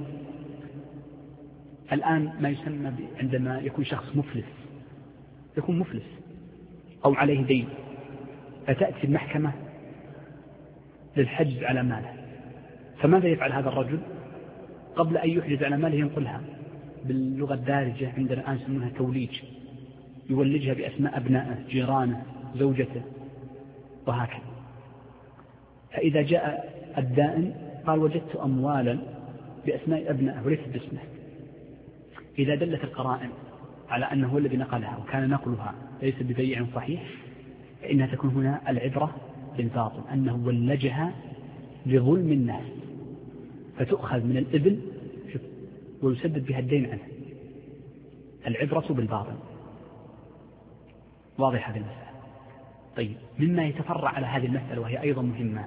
الآن ما يسمى عندما يكون شخص مفلس، يكون مفلس أو عليه دين، فتأتي المحكمة للحجز على ماله، فماذا يفعل هذا الرجل؟ قبل أن يحجز على ماله ينقلها باللغة الدارجة عندنا الآن يسمونها توليج، يولجها بأسماء أبنائه، جيرانه، زوجته، وهكذا. فإذا جاء الدائن قال وجدت أموالا بأسماء أبنائه وليست باسمه، إذا دلت القرائن على أنه هو الذي نقلها وكان نقلها ليس ببيع صحيح، فإنها تكون هنا العبرة بالباطن، أنه ولجها لظلم الناس، فتؤخذ من الإبل ويسدد بها الدين عنه. العبرة بالباطن. واضح هذه المسألة. طيب، مما يتفرع على هذه المسألة وهي أيضا مهمة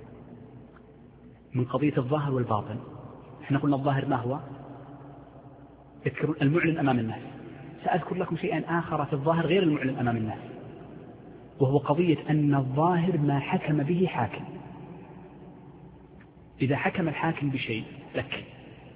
من قضية الظاهر والباطن. احنا قلنا الظاهر ما هو؟ اذكروا المعلن أمام الناس. سأذكر لكم شيئا آخر في الظاهر غير المعلن أمام الناس، وهو قضية أن الظاهر ما حكم به حاكم. إذا حكم الحاكم بشيء لك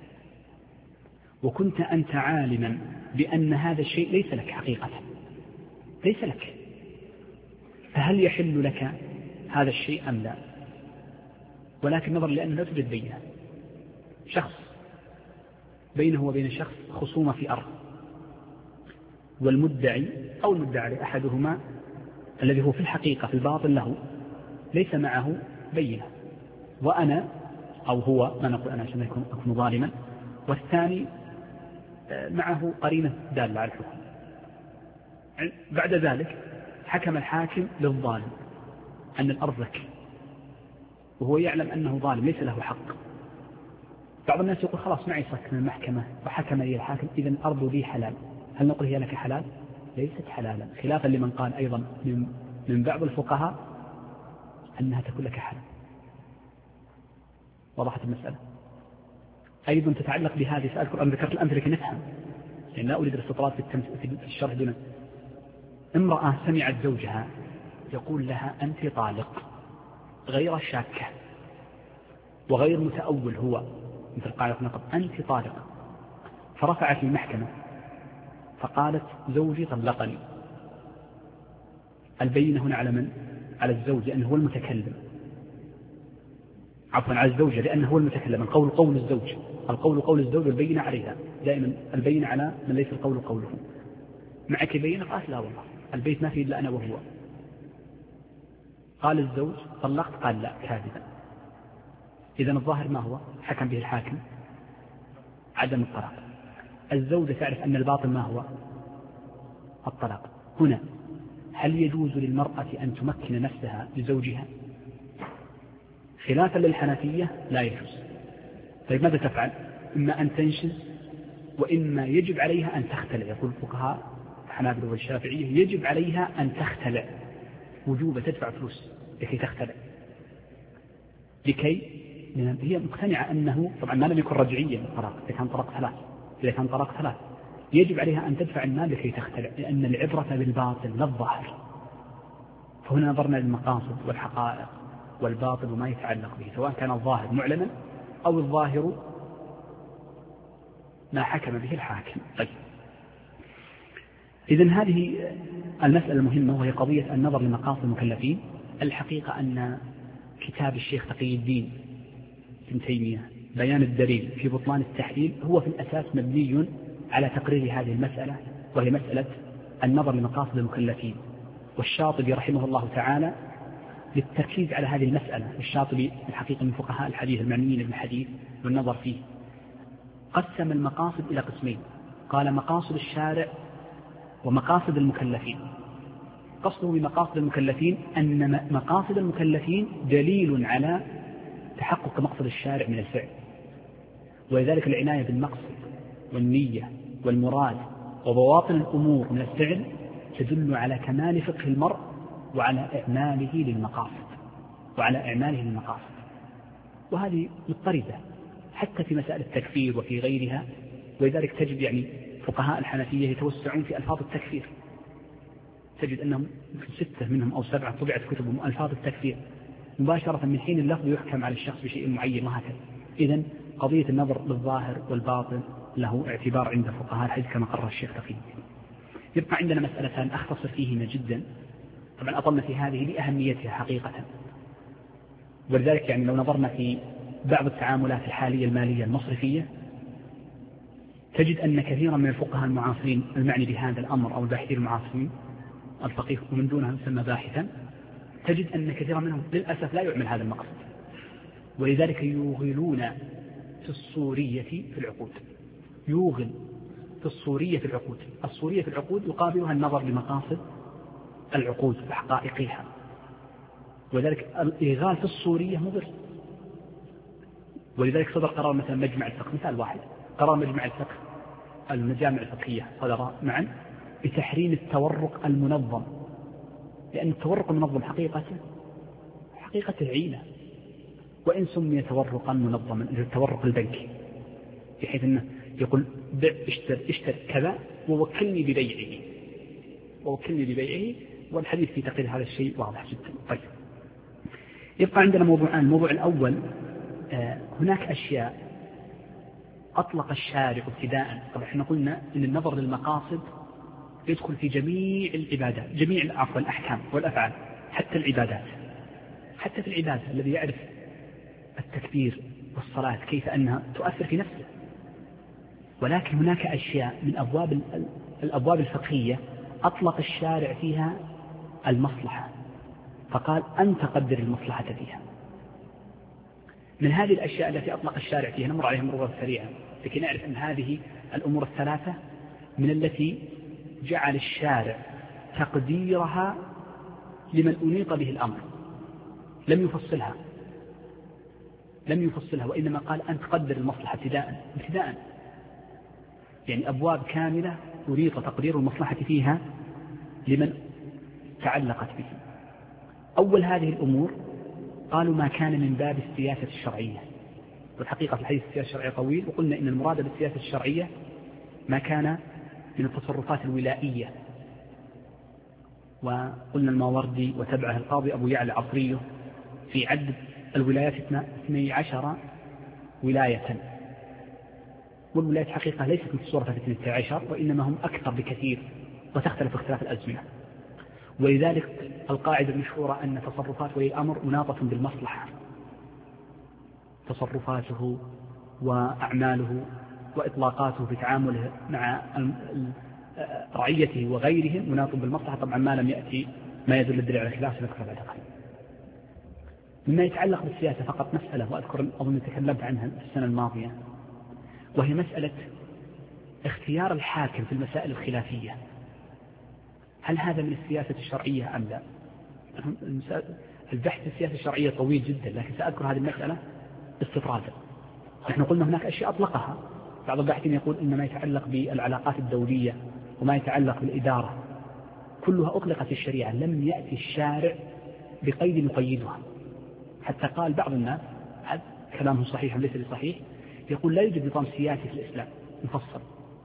وكنت أنت عالما بأن هذا الشيء ليس لك حقيقة، ليس لك، فهل يحل لك هذا الشيء أم لا؟ ولكن نظر لأنه لا توجد بينه، شخص بينه وبين شخص خصومة في أرض، والمدعي أو المدعي عليه أحدهما الذي هو في الحقيقة في الباطن له ليس معه بينة، وأنا أو هو، ما نقول أنا عشان أكون ظالما، والثاني معه قرينة دالة على الحكم. بعد ذلك حكم الحاكم للظالم أن الأرض لك، وهو يعلم أنه ظالم ليس له حق. بعض الناس يقول خلاص معي صك من المحكمة وحكم لي الحاكم إذن الأرض لي حلال، هل نقول هي لك حلال؟ ليست حلالا، خلافا لمن قال أيضا من, من بعض الفقهاء أنها تكون لك حلال. وضحت المسألة؟ أيضا تتعلق بهذه، سأذكر أن ذكرت الأمثلة لكي نفهم، يعني لا أريد الاستطراد في الشرح دون. امرأة سمعت زوجها يقول لها أنت طالق غير شاكة وغير متأول، هو مثل قاعدة نقض أنت طالق، فرفعت المحكمة فقالت زوجي طلقني. البينة هنا على من؟ على الزوج لأنه هو المتكلم، عفوا على الزوجة لأنه هو المتكلم. القول قول الزوج، القول قول الزوج، البينة عليها دائما، البينة على من ليس القول قوله. معك بينة؟ قالت لا والله البيت ما فيه إلا أنا وهو. قال الزوج طلقت؟ قال لا كاذبا. إذن الظاهر ما هو؟ حكم به الحاكم عدم الطلاق. الزوجة تعرف أن الباطن ما هو؟ الطلاق. هنا هل يجوز للمرأة أن تمكن نفسها لزوجها؟ خلافا للحنفية لا يجوز. طيب ماذا تفعل؟ إما أن تنشز وإما يجب عليها أن تختلع. يقول الفقهاء الحنابلة والشافعية يجب عليها أن تختلع وجوبة، تدفع فلوس لكي تختلع، لكي هي مقتنعة أنه طبعا ما لم يكن رجعيا الطلاق، إذا كان طلاق ثلاث إذا كان طلاق ثلاث يجب عليها أن تدفع المال لكي تختلع، لأن العبرة بالباطن لا الظاهر. فهنا نظرنا للمقاصد والحقائق والباطل وما يتعلق به، سواء كان الظاهر معلنا أو الظاهر ما حكم به الحاكم. طيب، إذن هذه المسألة المهمة وهي قضية النظر لمقاصد المكلفين. الحقيقة أن كتاب الشيخ تقي الدين ابن تيمية بيان الدليل في بطلان التحليل هو في الأساس مبني على تقرير هذه المسألة، وهي مسألة النظر لمقاصد المكلفين. والشاطبي رحمه الله تعالى للتركيز على هذه المسألة، الشاطبي الحقيقة من فقهاء الحديث المعنيين بالحديث والنظر فيه، قسم المقاصد إلى قسمين، قال مقاصد الشارع ومقاصد المكلفين. قصده بمقاصد المكلفين أن مقاصد المكلفين دليل على تحقق مقصد الشارع من الفعل، ولذلك العناية بالمقصد والنية والمراد وبواطن الأمور من الفعل تدل على كمال فقه المرء وعلى إعماله للمقاصد وعلى إعماله للمقاصد. وهذه مضطردة حتى في مسائل التكفير وفي غيرها، ولذلك تجد يعني فقهاء الحنفية يتوسعون في ألفاظ التكفير، تجد أنهم ستة منهم أو سبعة طبعت كتبهم ألفاظ التكفير مباشرة من حين اللفظ يحكم على الشخص بشيء معين وهكذا. إذن قضية النظر للظاهر والباطن له اعتبار عند فقهاء الحديث كما قرر الشيخ تقي. يبقى عندنا مسألتان أختصر فيهما جدا، طبعا أطلنا في هذه لأهميتها حقيقة، ولذلك يعني لو نظرنا في بعض التعاملات الحالية المالية المصرفية تجد أن كثيرا من الفقهاء المعاصرين المعني بهذا الأمر أو الباحثين المعاصرين، الفقيه ومن دونها يسمى باحثا، تجد أن كثيرا منهم للأسف لا يعمل هذا المقصد، ولذلك يوغلون في الصورية في العقود، يوغل في الصورية في العقود. الصورية في العقود يقابلها النظر لمقاصد العقود وحقائقها، وذلك الإغال في الصورية مضر. ولذلك صدر قرار مثلا مجمع الفقه، مثال واحد، قرار مجمع الفقه المجامع الفقهية صدر معا بتحريم التورق المنظم لأن التورق المنظم حقيقته حقيقته عينة، وإن سمي تورقا منظما التورق البنكي، بحيث أنه يقول بع اشتر اشتر كذا ووكلني ببيعه ووكلني ببيعه والحديث في تقرير هذا الشيء واضح جدا. طيب، يبقى عندنا موضوعان. الموضوع الأول آه هناك أشياء أطلق الشارع ابتداء. طبعا احنا قلنا أن النظر للمقاصد يدخل في جميع العبادات، جميع العفو الأحكام والأفعال، حتى العبادات، حتى في العبادة الذي يعرف التكبير والصلاة كيف أنها تؤثر في نفسه. ولكن هناك أشياء من أبواب الأبواب الفقهية أطلق الشارع فيها المصلحة، فقال أن تقدر المصلحة فيها. من هذه الأشياء التي أطلق الشارع فيها نمر عليها مرورا سريعا لكي نعرف أن هذه الأمور الثلاثة من التي جعل الشارع تقديرها لمن أنيط به الأمر، لم يفصلها لم يفصلها وإنما قال أن تقدر المصلحة ابتداء ابتداء يعني أبواب كاملة أريد تقدير المصلحة فيها لمن تعلقت به. أول هذه الأمور قالوا ما كان من باب السياسة الشرعية، والحقيقة في الحديث السياسة الشرعية طويل، وقلنا إن المراد بالسياسة الشرعية ما كان من التصرفات الولائية، وقلنا الماوردي وتبعه القاضي أبو يعلى عصريه في عد الولايات اثني عشر ولاية، والولايات حقيقة ليست من صورة اثني عشر وإنما هم أكثر بكثير وتختلف اختلاف الأزمنة. ولذلك القاعدة المشهورة أن تصرفات ولي الأمر مناطة بالمصلحة، تصرفاته وأعماله وإطلاقاته في تعامله مع رعيته وغيرهم مناط بالمصلحة، طبعا ما لم يأتي ما يدل الدليل على خلاف نذكر بعد قليل. مما يتعلق بالسياسة فقط مسألة وأذكر أظن تكلمت عنها في السنة الماضية، وهي مسألة اختيار الحاكم في المسائل الخلافية. هل هذا من السياسة الشرعية أم لا؟ البحث في السياسة الشرعية طويل جدا، لكن سأذكر هذه المسألة استطرادا. نحن قلنا هناك أشياء أطلقها، بعض الباحثين يقول إن ما يتعلق بالعلاقات الدولية وما يتعلق بالإدارة كلها أطلقت في الشريعة، لم يأتي الشارع بقيد يقيدها. حتى قال بعض الناس كلامه صحيح ليس بصحيح، يقول لا يوجد نظام سياسي في الإسلام مفصل،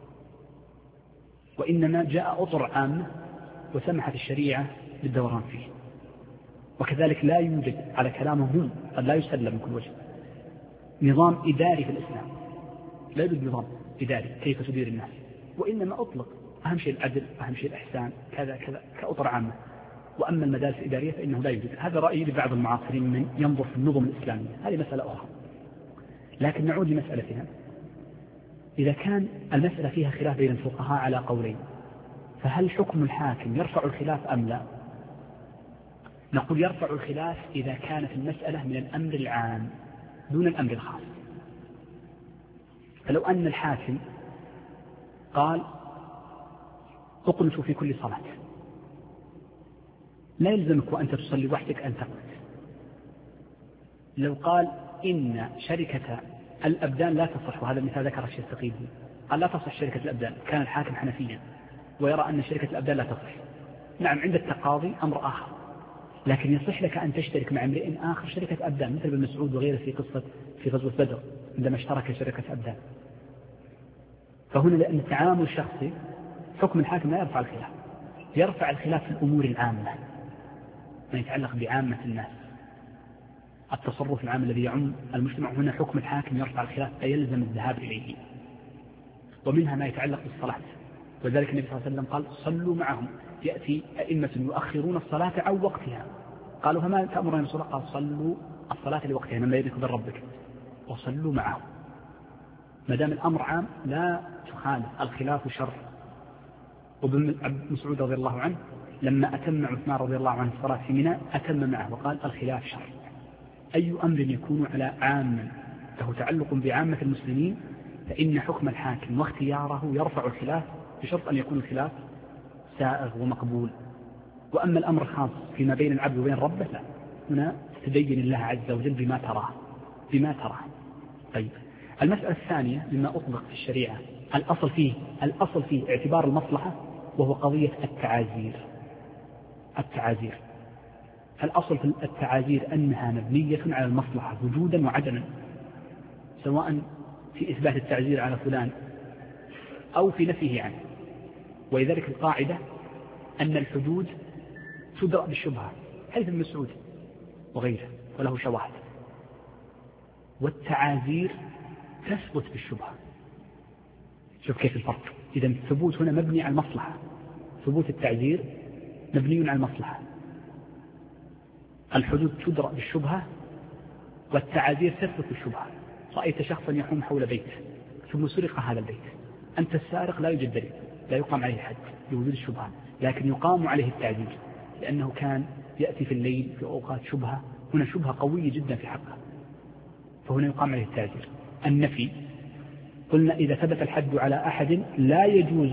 وإنما جاء أطر عامة وسمحت الشريعة بالدوران فيه. وكذلك لا يوجد على كلامهم قد لا يسلم من كل وجه نظام إداري في الإسلام، لا يوجد نظام إداري كيف تدير الناس، وإنما أطلق أهم شيء العدل، أهم شيء الإحسان، كذا كذا كأطر عامة. وأما المدارس الإدارية فإنه لا يوجد. هذا رأيي لبعض المعاصرين من ينظر في النظم الإسلامية، هذه مسألة أخرى. لكن نعود لمسألتنا، إذا كان المسألة فيها خلاف بين الفقهاء على قولين، فهل حكم الحاكم يرفع الخلاف أم لا؟ نقول يرفع الخلاف إذا كانت المسألة من الأمر العام دون الأمر الخاص. فلو أن الحاكم قال اقنتوا في كل صلاة، لا يلزمك وأنت تصلي وحدك أن تقنت. لو قال إن شركة الأبدان لا تصح، وهذا المثال ذكر الشيخ الثقيفي، قال لا تصح شركة الأبدان، كان الحاكم حنفيا ويرى أن شركة الأبدان لا تصح. نعم عند التقاضي أمر آخر، لكن يصح لك أن تشترك مع امرئ آخر شركة أبدان، مثل ابن مسعود وغيره في قصة في غزوة بدر عندما اشترك شركة أبدان. فهنا لأن التعامل الشخصي حكم الحاكم لا يرفع الخلاف، يرفع الخلاف في الأمور العامة ما يتعلق بعامة الناس، التصرف العام الذي يعم المجتمع. هنا حكم الحاكم يرفع الخلاف فيلزم الذهاب إليه. ومنها ما يتعلق بالصلاة، وذلك النبي صلى الله عليه وسلم قال صلوا معهم. يأتي أئمة يؤخرون الصلاة عن وقتها، قالوا فما تأمرون يا رسول الله؟ قال صلوا الصلاة لوقتها من بينك وبين ربك وصلوا معهم. ما دام الأمر عام لا تخالف، الخلاف شر. وابن مسعود رضي الله عنه لما أتم عثمان رضي الله عنه الصلاة في منى أتم معه وقال الخلاف شر. أي أمر يكون على عام له تعلق بعامة المسلمين فإن حكم الحاكم واختياره يرفع الخلاف بشرط أن يكون الخلاف سائغ ومقبول. وأما الأمر الخاص فيما بين العبد وبين ربه لا، هنا تدين الله عز وجل بما تراه بما تراه. طيب، المسألة الثانية مما أطلق في الشريعة الأصل فيه الأصل فيه اعتبار المصلحة، وهو قضية التعازير. التعازير. الأصل في التعازير أنها مبنية على المصلحة وجودا وعدما، سواء في إثبات التعزير على فلان أو في نفيه عنه. ولذلك القاعدة أن الحدود تدرأ بالشبهة، حيث ابن مسعود وغيره وله شواهد، والتعازير تثبت بالشبهة. شوف كيف الفرق. إذا الثبوت هنا مبني على المصلحة، ثبوت التعزير مبني على المصلحة. الحدود تدرأ بالشبهة والتعازير تثبت بالشبهة. رأيت شخصا يحوم حول بيت ثم سرق هذا البيت، أنت السارق لا يوجد دليل، لا يقام عليه الحد لوجود الشبهة، لكن يقام عليه التعزير لأنه كان يأتي في الليل في أوقات شبهة، هنا شبهة قوية جدا في حقه، فهنا يقام عليه التعزير. النفي قلنا إذا ثبت الحد على أحد لا يجوز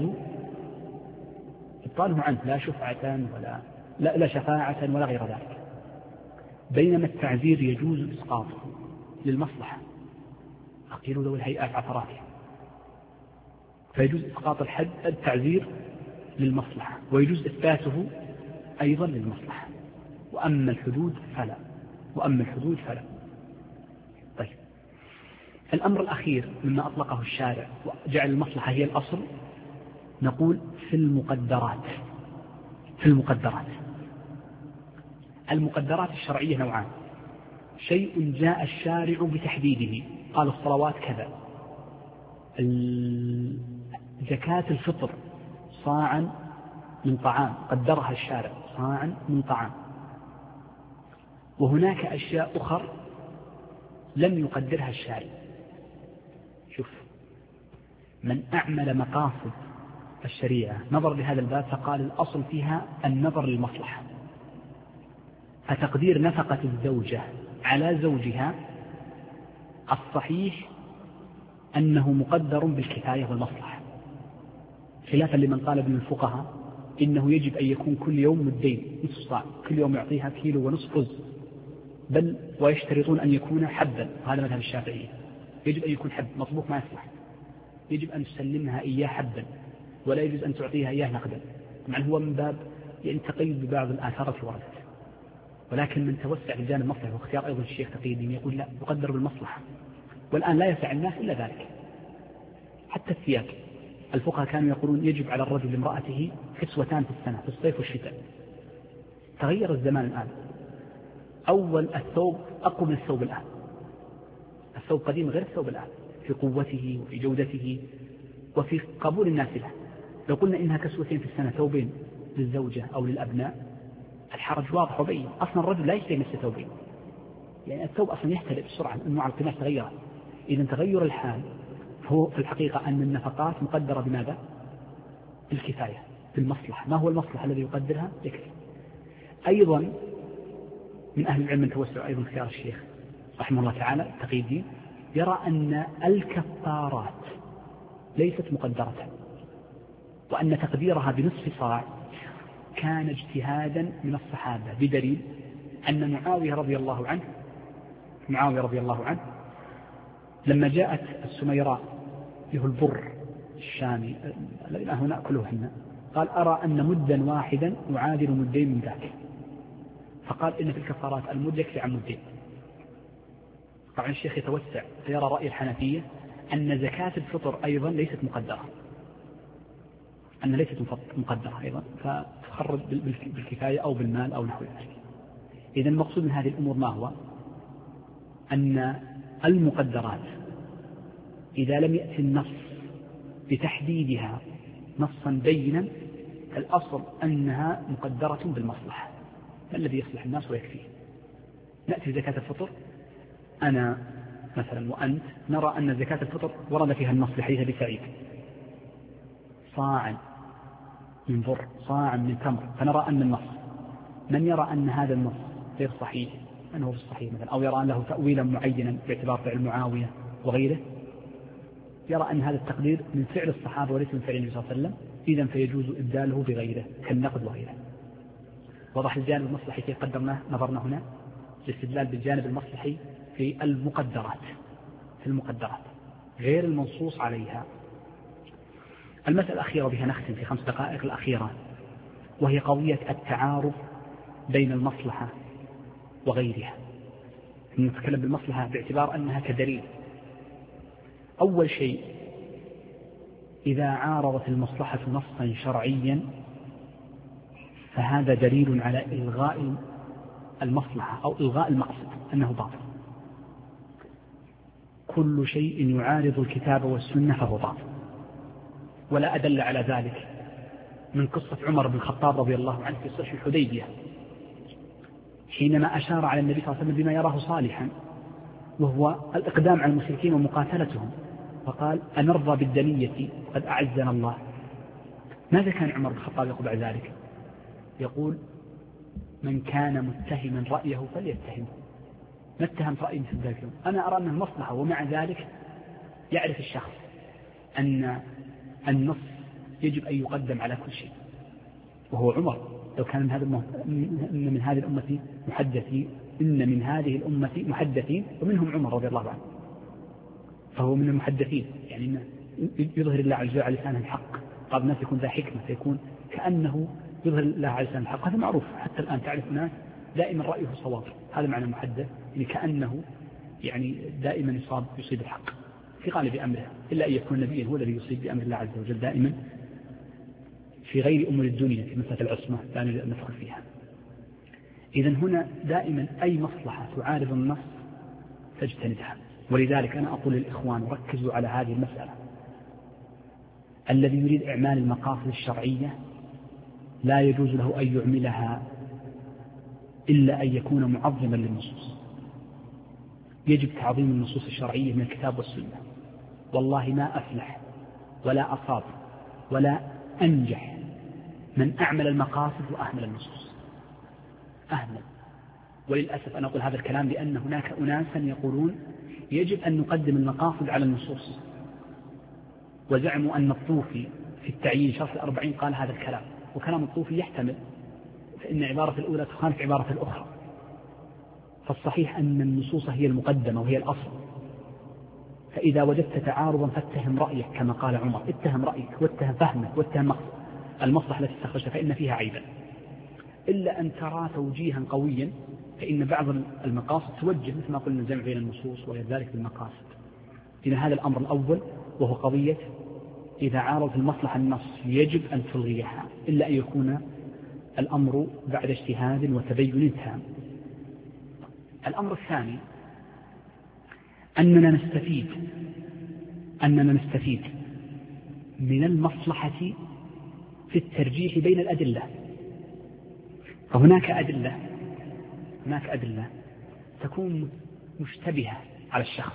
إبطاله عنه، لا شفعة ولا لا, لا شفاعة ولا غير ذلك، بينما التعزير يجوز إسقاطه للمصلحة، أقيلوا ذوي الهيئات عثراتها، فيجوز إسقاط الحد التعزير للمصلحة، ويجوز إثباته أيضا للمصلحة. وأما الحدود فلا وأما الحدود فلا طيب، الأمر الأخير مما أطلقه الشارع وجعل المصلحة هي الأصل، نقول في المقدرات. في المقدرات المقدرات الشرعية نوعان: شيء جاء الشارع بتحديده، قال الصلوات كذا، زكاة الفطر صاعا من طعام قدرها الشارع صاعا من طعام. وهناك أشياء أخر لم يقدرها الشارع. شوف، من أعمل مقاصد الشريعة نظر لهذا الباب فقال الأصل فيها النظر للمصلحة، فتقدير نفقة الزوجة على زوجها الصحيح أنه مقدر بالكفاية والمصلحة، خلافا لمن قال ابن الفقهاء إنه يجب أن يكون كل يوم مدين نصف صاع، كل يوم يعطيها كيلو ونصف رز، بل ويشترطون أن يكون حبا، هذا مذهب الشافعية، يجب أن يكون حب مطبوخ ما يصلح، يجب أن تسلمها إياه حبا ولا يجوز أن تعطيها إياه نقدا. طبعا هو من باب يعني تقيد ببعض الآثار التي وردت، ولكن من توسع في جانب المصلحة واختيار أيضا الشيخ تقي الدين يقول لا، يقدر بالمصلحة. والآن لا يسع الناس إلا ذلك. حتى الثياب، الفقهاء كانوا يقولون يجب على الرجل لامرأته كسوتان في السنة، في الصيف والشتاء. تغير الزمان الآن، أول الثوب أقوى من الثوب الآن، الثوب قديم غير الثوب الآن في قوته وفي جودته وفي قبول الناس له. لو قلنا إنها كسوتين في السنة، ثوبين للزوجة أو للأبناء، الحرج واضح وبين. أصلا الرجل لا يشتري نفس ثوبين، يعني الثوب أصلا يحتلئ بسرعة أنه على القماش تغيرت. إذا تغير الحال هو في الحقيقة أن النفقات مقدرة بماذا؟ بالكفاية، بالمصلحة. ما هو المصلحة الذي يقدرها؟ يكفي. أيضا من أهل العلم من توسع أيضا اختيار الشيخ رحمه الله تعالى تقي الدين يرى أن الكفارات ليست مقدرة، وأن تقديرها بنصف صاع كان اجتهادا من الصحابة، بدليل أن معاوية رضي الله عنه معاوية رضي الله عنه لما جاءت السميراء له البر الشامي هنا نأكلهن، قال أرى أن مدا واحدا يعادل مدين من ذاك، فقال إن في الكفارات المد يكفي عن مدين. طبعا الشيخ يتوسع فيرى رأي الحنفية أن زكاة الفطر أيضا ليست مقدرة، أن ليست مقدرة أيضا، فتخرج بالكفاية أو بالمال أو نحو ذلك. إذا المقصود من هذه الأمور ما هو؟ أن المقدرات إذا لم يأتي النص بتحديدها نصا بينا، الأصل أنها مقدرة بالمصلحة، الذي يصلح الناس ويكفيه. نأتي زكاة الفطر، أنا مثلا وأنت نرى أن زكاة الفطر ورد فيها النص لحديث أبي سعيد صاعا من بر صاعا من تمر، فنرى أن النص، من يرى أن هذا النص غير صحيح أنه في الصحيح مثلا، أو يرى أن له تأويلا معينا باعتبار فعل معاوية وغيره، يرى أن هذا التقدير من فعل الصحابة وليس من فعل النبي صلى الله عليه وسلم، إذن فيجوز إبداله بغيره كالنقد وغيره. وضح الجانب المصلحي كيف قدرناه، نظرنا هنا الاستدلال بالجانب المصلحي في المقدرات في المقدرات غير المنصوص عليها. المسألة الأخيرة بها نختم في خمس دقائق الأخيرة، وهي قضية التعارض بين المصلحة وغيرها. نتكلم بالمصلحة باعتبار أنها كدليل. أول شيء، إذا عارضت المصلحة نصا شرعيا فهذا دليل على إلغاء المصلحة أو إلغاء المقصد، أنه باطل. كل شيء يعارض الكتاب والسنة فهو باطل. ولا أدل على ذلك من قصة عمر بن الخطاب رضي الله عنه في صلح الحديبية، حينما أشار على النبي صلى الله عليه وسلم بما يراه صالحا، وهو الإقدام على المشركين ومقاتلتهم، فقال: أنرضى بالدنية قد أعزنا الله. ماذا كان عمر بن الخطاب يقول بعد ذلك؟ يقول: من كان متهما رأيه فليتهمه. ما اتهمت رأيي مثل ذلك، أنا أرى أنه مصلحة، ومع ذلك يعرف الشخص أن النص يجب أن يقدم على كل شيء، وهو عمر. لو كان من هذا إن من هذه الأمة محدثين إن من هذه الأمة محدثين ومنهم عمر رضي الله عنه، فهو من المحدثين، يعني إنه يظهر الله عز وجل على لسانه الحق. قال الناس يكون ذا حكمة، فيكون كأنه يظهر الله على لسانه الحق. هذا معروف حتى الآن، تعرف الناس دائما رأيه صواب، هذا معنى المحدث، يعني كأنه يعني دائما يصاب يصيب الحق في غالب أمره، إلا أن يكون نبيا هو الذي يصيب بأمر الله عز وجل دائما في غير أمور الدنيا، في مسألة العصمة لا نريد أن ندخل فيها. إذن هنا دائما أي مصلحة تعارض النص تجتنبها. ولذلك أنا أقول للإخوان ركزوا على هذه المسألة. الذي يريد إعمال المقاصد الشرعية لا يجوز له أن يعملها إلا أن يكون معظما للنصوص. يجب تعظيم النصوص الشرعية من الكتاب والسنة. والله ما أفلح ولا أصاب ولا أنجح من أعمل المقاصد وأهمل النصوص. أهمل. وللأسف أنا أقول هذا الكلام لأن هناك أناسا يقولون يجب أن نقدم المقاصد على النصوص، وزعموا أن الطوفي في التعيين شرح الأربعين قال هذا الكلام، وكلام الطوفي يحتمل، فإن عبارة الأولى تخالف عبارة الأخرى. فالصحيح أن النصوص هي المقدمة وهي الأصل. فإذا وجدت تعارضا فاتهم رأيك كما قال عمر، اتهم رأيك واتهم فهمك واتهم مقصد المصلحة التي استخرجتها، فإن فيها عيبا. إلا أن ترى توجيها قويا، فإن بعض المقاصد توجه مثل ما قلنا الجمع بين النصوص وغير ذلك بالمقاصد. إذا هذا الأمر الأول، وهو قضية إذا عارض المصلحة النص يجب أن تلغيها، إلا أن يكون الأمر بعد اجتهاد وتبين تام. الأمر الثاني أننا نستفيد أننا نستفيد من المصلحة في الترجيح بين الأدلة. فهناك أدلة هناك أدلة تكون مشتبهة على الشخص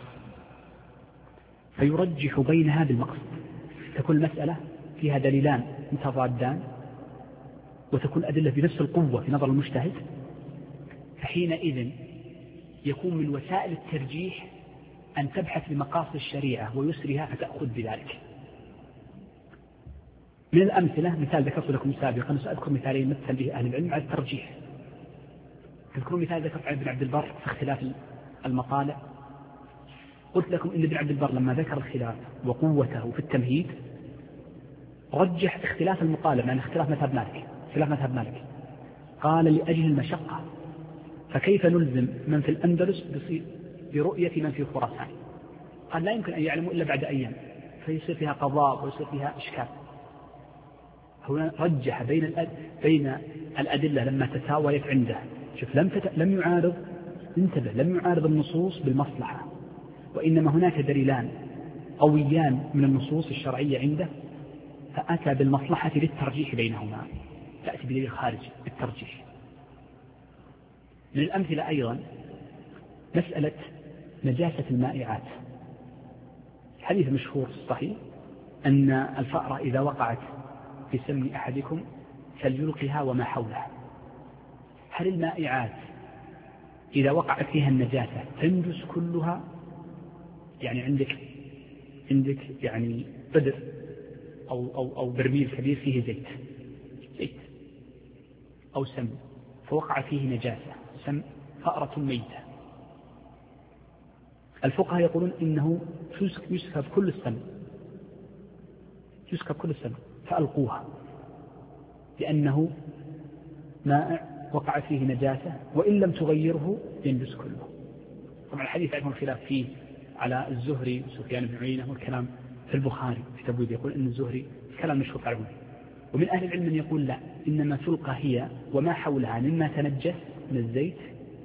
فيرجح بينها بالمقصد. تكون المسألة فيها دليلان متضادان وتكون أدلة بنفس القوة في نظر المجتهد، فحينئذ يكون من وسائل الترجيح أن تبحث بمقاصد الشريعة ويسرها فتأخذ بذلك. من الأمثلة مثال ذكرت لكم سابقا، سأذكر مثالين مثل به أهل العلم على الترجيح. تذكرون مثال ذكرت عن ابن عبد البر في اختلاف المطالع. قلت لكم إن ابن عبد البر لما ذكر الخلاف وقوته في التمهيد رجح اختلاف المطالع عن اختلاف مذهب مالك اختلاف مذهب مالك قال لأجل المشقة، فكيف نلزم من في الأندلس برؤية من في خراسان؟ قال لا يمكن أن يعلموا إلا بعد أيام، فيصير فيها قضاء ويصير فيها إشكال. هنا رجح بين بين الأدلة لما تساويت عنده. شوف لم تت... لم يعارض انتبه لم يعارض النصوص بالمصلحة، وإنما هناك دليلان قويان من النصوص الشرعية عنده فأتى بالمصلحة للترجيح بينهما، تأتي بدليل خارجي للترجيح. من الأمثلة أيضا مسألة نجاسة المائعات. الحديث مشهور الصحيح أن الفأرة إذا وقعت في سم أحدكم فليلقها وما حولها. هل المائعات إذا وقعت فيها النجاسة تنجس كلها؟ يعني عندك عندك يعني قدر أو, أو, أو برميل كبير فيه زيت زيت أو سم فوقع فيه نجاسة سم فأرة ميتة، الفقهاء يقولون إنه يسكب كل السم يسكب كل السم فألقوها لأنه مائع وقعت فيه نجاسة وإن لم تغيره ينجس كله. طبعا الحديث يكون خلاف فيه على الزهري وسفيان بن عيينة، والكلام في البخاري في تبويب يقول إن الزهري كلام مشهور تعرفون. ومن أهل العلم من يقول لا، إنما تلقى هي وما حولها مما تنجس من الزيت،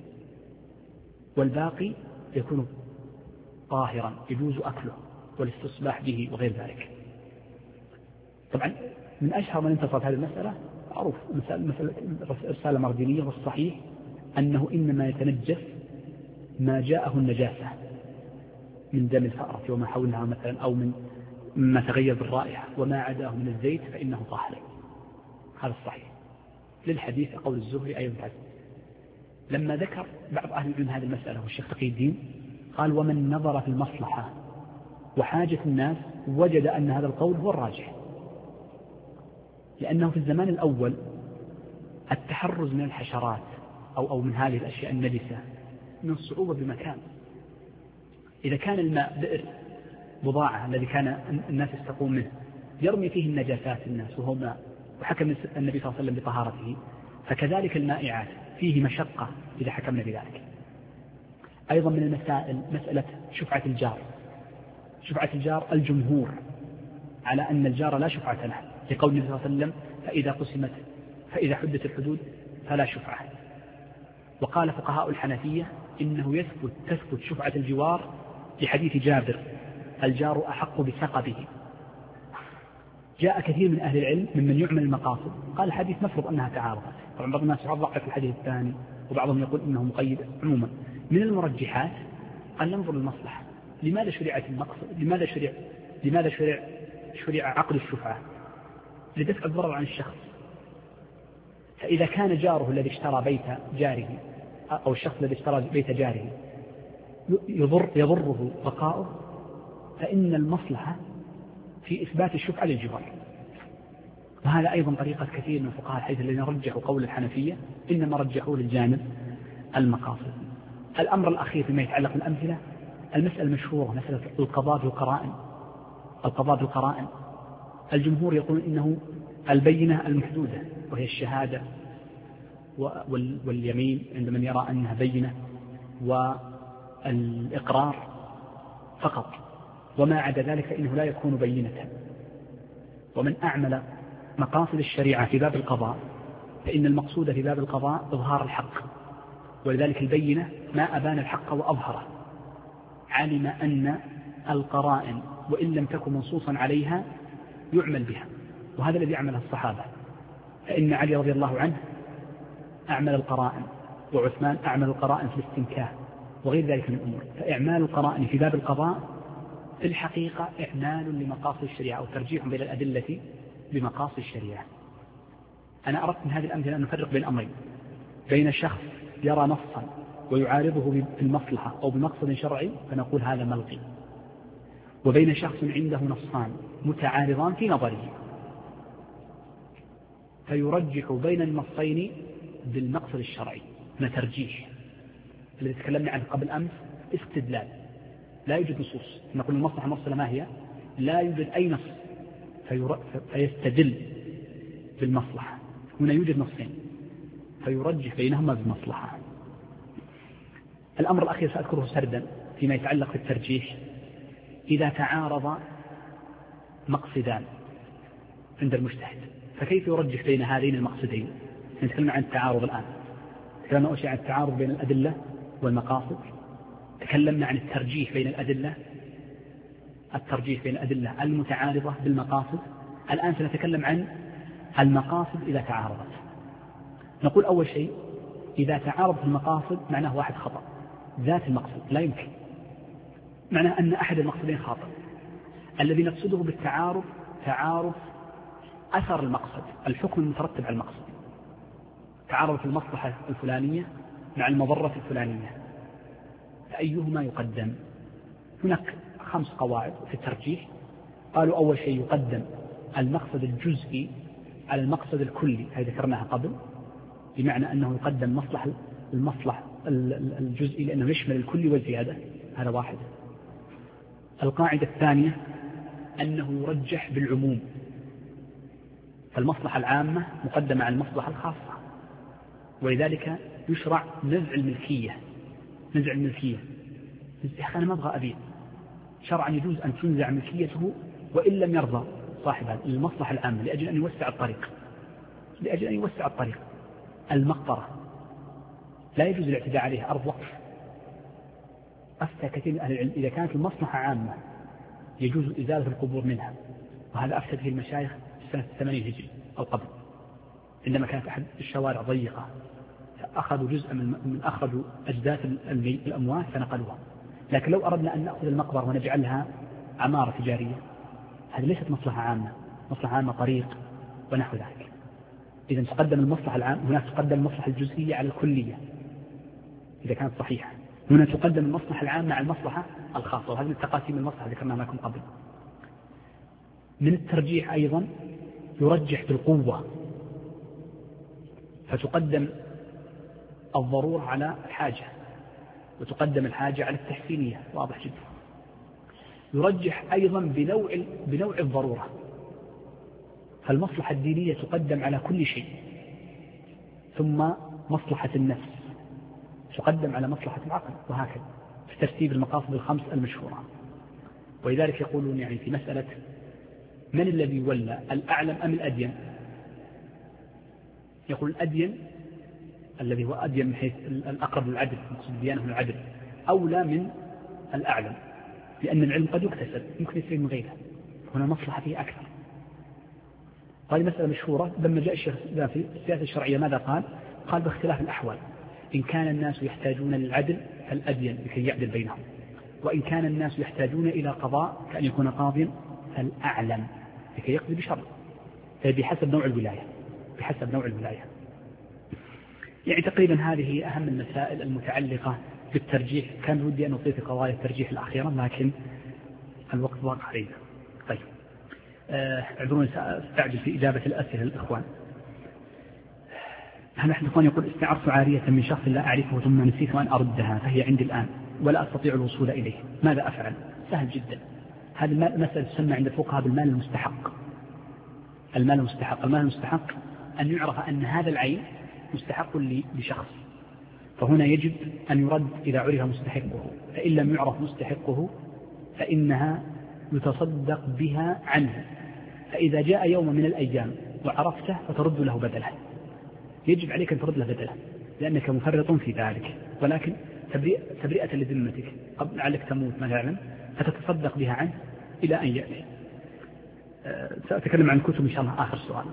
والباقي يكون طاهرا يجوز أكله والاستصباح به وغير ذلك. طبعا من أشهر من انتصرت هذه المسألة معروف مسألة رسالة مردينية، والصحيح أنه إنما يتنجس ما جاءه النجاسة من دم الفأرة وما حولها مثلا، أو من ما تغير بالرائحة، وما عداه من الزيت فإنه طاهر. هذا الصحيح للحديث قول الزهري أيضا. لما ذكر بعض أهل العلم هذه المسألة والشيخ تقي الدين قال: ومن نظر في المصلحة وحاجة الناس وجد أن هذا القول هو الراجح، لأنه في الزمان الأول التحرز من الحشرات أو أو من هذه الأشياء النجسة من الصعوبة بمكان. إذا كان الماء بئر بضاعة الذي كان الناس يستقون منه يرمي فيه النجاسات الناس وهو ماء، وحكم النبي صلى الله عليه وسلم بطهارته، فكذلك المائعات فيه مشقة إذا حكمنا بذلك. أيضا من المسائل مسألة شفعة الجار. شفعة الجار الجمهور على أن الجار لا شفعة له، لقول النبي صلى الله عليه وسلم: فإذا قسمت فإذا حدت الحدود فلا شفعة. وقال فقهاء الحنفية إنه يثبت تثبت شفعة الجوار لحديث جابر: الجار أحق بثقبه. جاء كثير من أهل العلم ممن يعمل المقاصد قال الحديث مفروض أنها تعارضت. طبعا بعض الناس يضعف الحديث الثاني، وبعضهم يقول إنه مقيد. عموما من المرجحات أن ننظر للمصلحة. لماذا شرعت المقصد؟ لماذا شرع لماذا شرع شرع عقد الشفعة؟ لدفع الضرر عن الشخص. فإذا كان جاره الذي اشترى بيت جاره أو الشخص الذي اشترى بيت جاره يضر يضره بقاؤه، فإن المصلحة في إثبات الشفعة للجوار. وهذا أيضا طريقة كثير من فقهاء الحديث الذين رجحوا قول الحنفية، إنما رجحوا للجانب المقاصد. الأمر الأخير فيما يتعلق بالأمثلة، المسألة المشهورة مسألة القضاء بالقرائن. القضاء بالقرائن الجمهور يقول إنه البينة المحدودة، وهي الشهادة واليمين عند من يرى أنها بينة، والإقرار فقط، وما عدا ذلك فإنه لا يكون بينة. ومن أعمل مقاصد الشريعة في باب القضاء فإن المقصود في باب القضاء إظهار الحق، ولذلك البينة ما أبان الحق وأظهره. علم أن القرائن وإن لم تكن منصوصا عليها يعمل بها، وهذا الذي عمله الصحابة. فإن علي رضي الله عنه أعمل القرائن، وعثمان أعمل القرائن في الاستنكاه وغير ذلك من الأمور. فإعمال القرائن في باب القضاء في الحقيقة إعمال لمقاصد الشريعة، أو ترجيح بين الأدلة بمقاصد الشريعة. أنا أردت من هذه الأمثلة أن نفرق بين أمرين: بين شخص يرى نصا ويعارضه بالمصلحة أو بمقصد شرعي فنقول هذا ملغي، وبين شخص عنده نصان متعارضان في نظره فيرجح بين النصين بالمقصد الشرعي. ترجيح الذي تكلمنا عنه قبل أمس استدلال، لا يوجد نصوص، نقول المصلحة المرسلة ما هي؟ لا يوجد أي نص فيستدل بالمصلحة. هنا يوجد نصين فيرجح بينهما بالمصلحة. الأمر الأخير سأذكره سردا فيما يتعلق بالترجيح: إذا تعارض مقصدان عند المجتهد فكيف يرجح بين هذين المقصدين؟ نتكلم عن التعارض الآن، تكلمنا أول شيء عن التعارض بين الأدلة والمقاصد، تكلمنا عن الترجيح بين الأدلة الترجيح بين الأدلة المتعارضة بالمقاصد. الآن سنتكلم عن المقاصد إذا تعارضت. نقول أول شيء إذا تعارضت المقاصد معناه واحد خطأ، ذات المقصد لا يمكن، معناه أن أحد المقصدين خاطئ. الذي نقصده بالتعارض تعارض أثر المقصد، الحكم المترتب على المقصد. تعارضت المصلحة الفلانية مع المضرة الفلانية فأيهما يقدم؟ هناك خمس قواعد في الترجيح. قالوا أول شيء يقدم المقصد الجزئي على المقصد الكلي، هذه ذكرناها قبل، بمعنى أنه يقدم مصلحة المصلحة الجزئي لأنه يشمل الكلي والزيادة، هذا واحد. القاعدة الثانية أنه يرجح بالعموم، فالمصلحة العامة مقدمة على المصلحة الخاصة، ولذلك يشرع نزع الملكية. نزع الملكية يا أخي أنا ما أبغى أبيع، شرعا يجوز أن تنزع ملكيته وإن لم يرضى صاحبها للمصلحة العامة لأجل أن يوسع الطريق لأجل أن يوسع الطريق. المقبرة لا يجوز الاعتداء عليها، أرض وقف. أفتى كثير من أهل العلم إذا كانت المصلحة عامة يجوز إزالة القبور منها، وهذا أفتى به المشايخ في سنة الثمانين هجري أو قبل، عندما كانت أحد الشوارع ضيقة فأخذوا جزء من, من أخذوا أجداث الأموات فنقلوها. لكن لو أردنا أن نأخذ المقبرة ونجعلها عمارة تجارية هذه ليست مصلحة عامة، مصلحة عامة طريق ونحو ذلك. إذا تقدم المصلحة العامة، هناك تقدم المصلحة الجزئية على الكلية إذا كانت صحيحة، هنا تقدم المصلحة العامة على المصلحة الخاصة، وهذه التقاسيم المصلحة ذكرناها لكم قبل. من الترجيح أيضا يرجح بالقوة، فتقدم الضرورة على الحاجة وتقدم الحاجة على التحسينية، واضح جدا. يرجح أيضا بنوع, بنوع الضرورة، فالمصلحة الدينية تقدم على كل شيء، ثم مصلحة النفس تقدم على مصلحة العقل، وهكذا في ترتيب المقاصد الخمس المشهورة. ولذلك يقولون يعني في مسألة من الذي ولى الأعلم أم الأدين، يقول الأدين الذي هو أدين من حيث الأقرب للعدل، مقصود ديانه العدل، أولى من الأعلم، لأن العلم قد يكتسب يمكن يصير من غيره، هنا مصلحة فيه أكثر. هذه مسألة مشهورة. لما جاء الشيخ في السياسة الشرعية ماذا قال؟ قال باختلاف الأحوال، إن كان الناس يحتاجون للعدل فالأدين لكي يعدل بينهم، وإن كان الناس يحتاجون إلى قضاء كأن يكون قاضيا فالأعلم لكي يقضي بشرع، بحسب نوع الولاية بحسب نوع الولاية. يعني تقريبا هذه أهم المسائل المتعلقة بالترجيح. كان ودي أن أطيل في قضايا الترجيح الأخيرة لكن الوقت ضاق علينا. طيب اعذروني سأستعجل في إجابة الأسئلة للإخوان. هل أحد الإخوان يقول استعرت عارية من شخص لا أعرفه ثم نسيت أن أردها فهي عندي الآن ولا أستطيع الوصول إليه، ماذا أفعل؟ سهل جدا. هذه المسألة تسمى عند الفقهاء بالمال المستحق. المال المستحق المال المستحق أن يعرف أن هذا العين مستحق لشخص، فهنا يجب أن يرد إذا عرف مستحقه، فإن لم يعرف مستحقه فإنها يتصدق بها عنه، فإذا جاء يوم من الأيام وعرفته فترد له بدله، يجب عليك أن ترد له بدله لأنك مفرط في ذلك، ولكن تبرئة لذمتك قبل لعلك تموت مثلا فتتصدق بها عنه إلى أن يأتي. سأتكلم عن الكتب إن شاء الله آخر سؤال.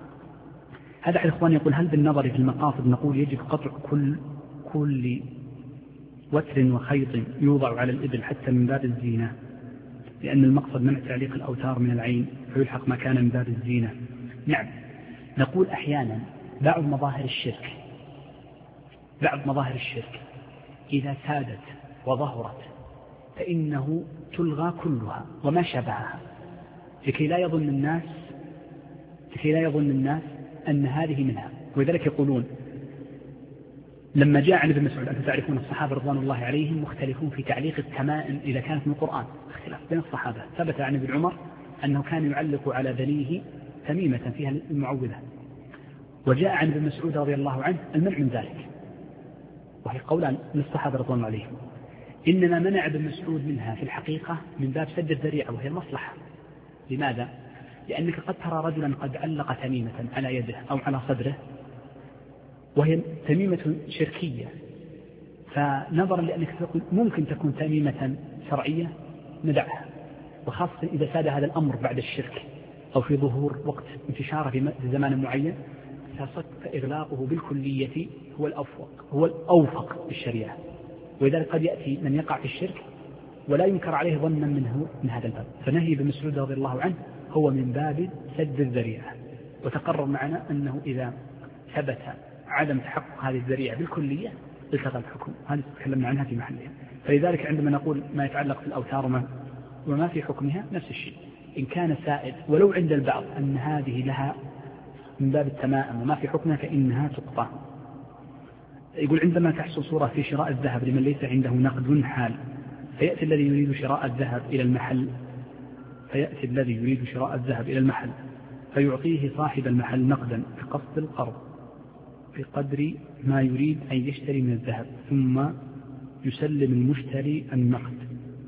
هذا أحد الإخوان يقول هل بالنظر في المقاصد نقول يجب قطع كل كل وتر وخيط يوضع على الإبل حتى من باب الزينة، لأن المقصد منع تعليق الأوتار من العين فيلحق ما كان من باب الزينة؟ نعم، نقول أحيانا بعض مظاهر الشرك بعض مظاهر الشرك إذا سادت وظهرت فإنه تلغى كلها وما شابهها، لكي لا يظن الناس لكي لا يظن الناس أن هذه منها. ولذلك يقولون لما جاء عن ابن مسعود، أنتم تعرفون الصحابة رضوان الله عليهم مختلفون في تعليق التمائم إذا كانت من القرآن، اختلاف بين الصحابة. ثبت عن ابن عمر أنه كان يعلق على ذنيه تميمة فيها المعوذة، وجاء عن ابن مسعود رضي الله عنه المنع من ذلك، وهي قولان للصحابة رضوان الله عليهم. إنما منع ابن مسعود منها في الحقيقة من باب سد الذريعة وهي المصلحة. لماذا؟ لأنك قد ترى رجلا قد علق تميمة على يده أو على صدره وهي تميمة شركية، فنظرا لأنك ممكن تكون تميمة شرعية ندعها، وخاصة إذا ساد هذا الأمر بعد الشرك أو في ظهور وقت انتشاره في زمان معين، فإغلاقه بالكلية هو الأوفق هو الأوفق بالشريعة. ولذلك قد يأتي من يقع في الشرك ولا ينكر عليه ظنا منه من هذا الباب، فنهي ابن مسعود رضي الله عنه هو من باب سد الذريعة. وتقرر معنا أنه إذا ثبت عدم تحقق هذه الذريعة بالكلية التغى الحكم، هذه تكلمنا عنها في محلها. فلذلك عندما نقول ما يتعلق في الأوتار وما, وما في حكمها نفس الشيء، إن كان سائد ولو عند البعض أن هذه لها من باب التمائم وما في حكمها فإنها تقطع. يقول عندما تحصل صورة في شراء الذهب لمن ليس عنده نقد حال، فيأتي الذي يريد شراء الذهب إلى المحل فيأتي الذي يريد شراء الذهب إلى المحل فيعطيه صاحب المحل نقدا بقصد القرض، بقدر ما يريد أن يشتري من الذهب ثم يسلم المشتري النقد.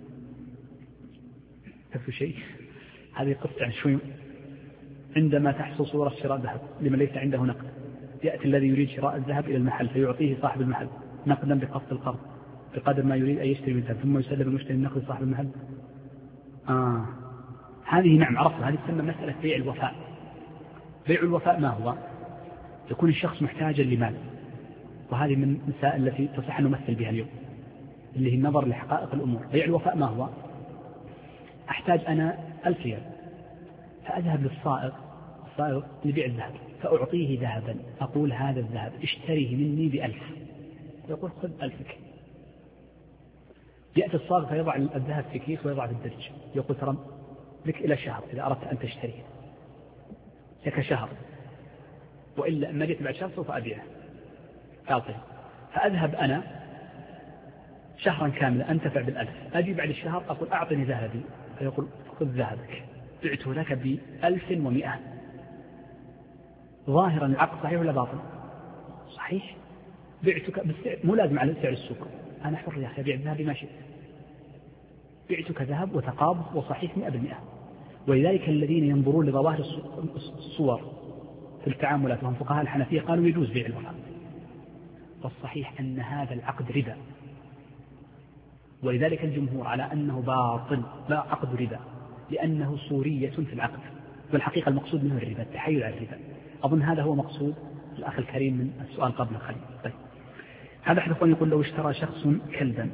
تفهم شيء؟ هذه قصة يعني شوي. عندما تحصل صورة شراء ذهب لمن ليس عنده نقد، يأتي الذي يريد شراء الذهب إلى المحل فيعطيه صاحب المحل نقدا بقسط القرض بقدر ما يريد أن يشتري من الذهب ثم يسلم المشتري النقد لصاحب المحل. آه. هذه نعم عرفنا، هذه تسمى مسألة بيع الوفاء. بيع الوفاء ما هو؟ يكون الشخص محتاجا لمال، وهذه من المسائل التي تصح أن نمثل بها اليوم اللي هي النظر لحقائق الأمور. بيع الوفاء ما هو؟ أحتاج أنا ألف ريال فأذهب للصائغ الصائغ لبيع الذهب فأعطيه ذهبا، أقول هذا الذهب اشتريه مني بألف، يقول خذ ألفك. يأتي الصائغ فيضع الذهب في كيس ويضع في الدرج، يقول ترى لك إلى شهر إذا أردت أن تشتريه، لك شهر، وإلا ما جئت بعد شهر سوف أبيعه أعطيه. فأذهب أنا شهرا كاملا أنتفع بالألف، أجي بعد الشهر أقول أعطني ذهبي، فيقول خذ ذهبك، بعته لك بألف ومئة. ظاهرا العقد صحيح ولا باطل؟ صحيح. بعتك بالسعر، مو لازم على سعر السوق، أنا حر يا أخي أبيع الذهب ما شئت، بعتك ذهب وتقابض وصحيح مئة بالمئة. ولذلك الذين ينظرون لظواهر الصور في التعاملات وهم فقهاء الحنفية قالوا يجوز بيع الوفاء، والصحيح أن هذا العقد ربا، ولذلك الجمهور على أنه باطل لا عقد ربا، لأنه صورية في العقد، والحقيقة المقصود منه الربا، التحايل على الربا. أظن هذا هو مقصود الأخ الكريم من السؤال قبل الخليل. طيب. هذا أحد أخوان يقول لو اشترى شخص كلبا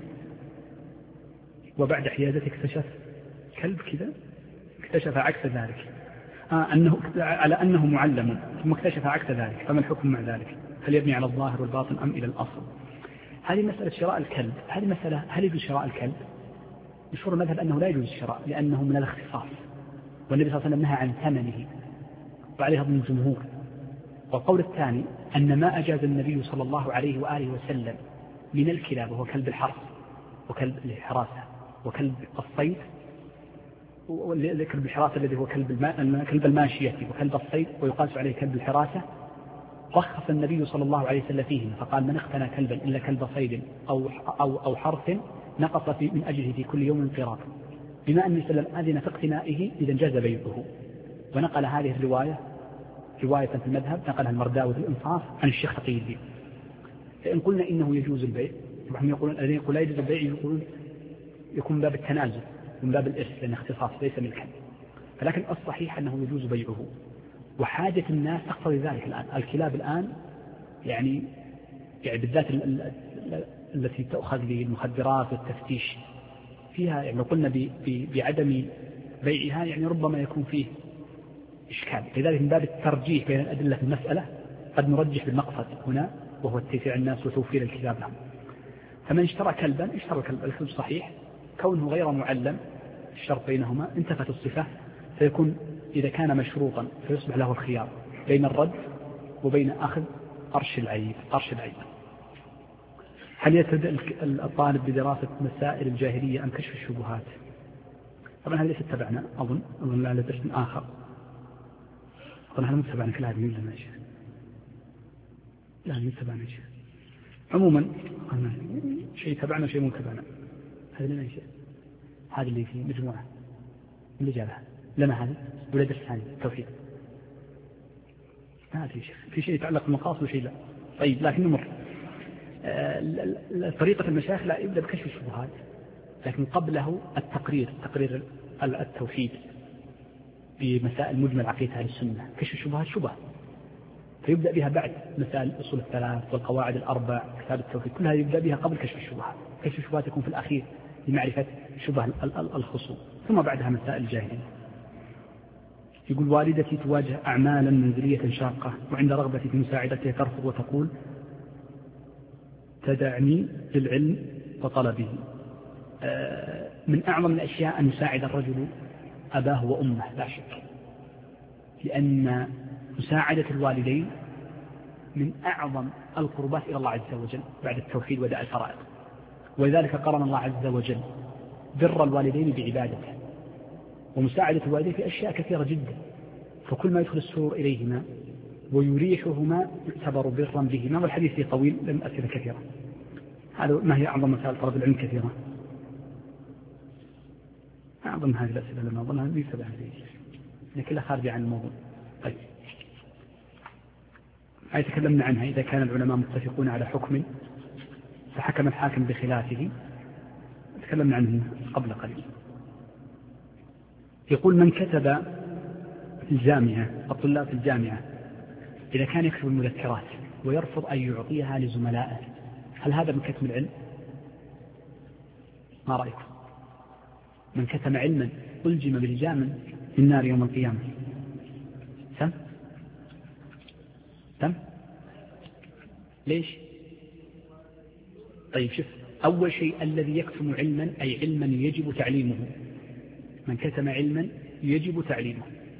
وبعد حيازته اكتشف كلب كذا اكتشف عكس ذلك، آه أنه على أنه معلم ثم اكتشف عكس ذلك، فما الحكم مع ذلك؟ هل يبني على الظاهر والباطن أم إلى الأصل؟ هذه مسألة شراء الكلب، هذه مسألة هل يجوز شراء الكلب؟ مشهور المذهب أنه لا يجوز الشراء لأنه من الاختصاص، والنبي صلى الله عليه وسلم نهى عن ثمنه وعليها ضمن الجمهور. والقول الثاني أن ما أجاز النبي صلى الله عليه وآله وسلم من الكلاب وهو كلب الحرث وكلب الحراسة وكلب الصيد، وكلب الحراسة الذي هو كلب الما... كلب الماشية وكلب الصيد ويقاس عليه كلب الحراسة، رخص النبي صلى الله عليه وسلم فيهما فقال من اقتنى كلبا إلا كلب صيد أو أو أو حرث نقص في من أجله في كل يوم قيراط، بما أن النبي صلى الله عليه وسلم أذن في اقتنائه إذا جاز بيعه. ونقل هذه الرواية رواية في المذهب نقلها المرداوي في الإنصاف عن الشيخ تقي الدين. فإن قلنا إنه يجوز البيع، وهم يقولون الذين يقول لا يجوز البيع يقولون يكون باب التنازل من باب الإرث لأن اختصاص ليس ملكا، فلكن الصحيح أنه يجوز بيعه، وحاجة الناس تقتضي ذلك. الآن الكلاب الآن يعني يعني بالذات التي تأخذ للمخدرات والتفتيش فيها، يعني لو قلنا بعدم بيعها يعني ربما يكون فيه إشكال. لذلك من باب الترجيح بين الأدلة في المسألة قد نرجح بالمقصد هنا وهو التيسير الناس وتوفير الكلاب لهم. فمن اشترى كلبا اشترى كلب، الكلب صحيح كونه غير معلم الشرط بينهما انتفت الصفة، فيكون إذا كان مشروطا فيصبح له الخيار بين الرد وبين أخذ قرش العيب. قرش العيب. هل يبتدأ الطالب بدراسة مسائل الجاهلية أم كشف الشبهات؟ طبعا هذا ليس تبعنا، أظن أظن لا درس آخر، أظن هذا متبعنا كل هذه من الماشية، لا متبعنا شيء عموما شيء تبعنا شيء مو تبعنا. هذا لنا شيء، هذا اللي في مجموعة اللي جابها لنا هذا ولا درس ثاني توحيد، ما في شيء في شيء يتعلق بالمقاصد وشيء لا. طيب لكن نمر طريقة المشايخ لا يبدأ بكشف الشبهات، لكن قبله التقرير تقرير التوحيد بمسائل مجمل عقيدة أهل السنة. كشف الشبهات شبهة فيبدأ بها بعد مسائل الأصول الثلاث والقواعد الأربع كتاب التوحيد، كلها يبدأ بها قبل كشف الشبهات. كشف الشبهات يكون في الأخير لمعرفة شبه الخصوم، ثم بعدها مسائل الجاهلية. يقول والدتي تواجه أعمالا منزلية شاقة وعند رغبتي في مساعدتها ترفض وتقول تدعني للعلم وطلبه. من أعظم الأشياء أن يساعد الرجل أباه وأمه لا شك، لأن مساعدة الوالدين من أعظم القربات إلى الله عز وجل بعد التوحيد وداء الفرائض، ولذلك قرن الله عز وجل بر الوالدين بعبادته ومساعدة الوالدين في أشياء كثيرة جدا، فكل ما يدخل السرور إليهما ويريحهما يعتبر برا بهما. والحديث طويل لم أسئلة كثيرة. هذا ما هي أعظم مسائل طلب العلم كثيرة. أعظم هذه الأسئلة لما أظنها ليس بهذه لكنها خارجة عن الموضوع. طيب هاي تكلمنا عنها. إذا كان العلماء متفقون على حكم فحكم الحاكم بخلافه، تكلمنا عنه قبل قليل. يقول من كتب في الجامعة، الطلاب في الجامعة إذا كان يكتب المذكرات ويرفض أن يعطيها لزملائه، هل هذا من كتم العلم؟ ما رأيكم؟ من كتم علما ألجم بلجام في النار يوم القيامة. سم؟ سم؟ ليش؟ طيب شوف، أول شيء الذي يكتم علما أي علما يجب تعليمه. من كتم علما يجب تعليمه.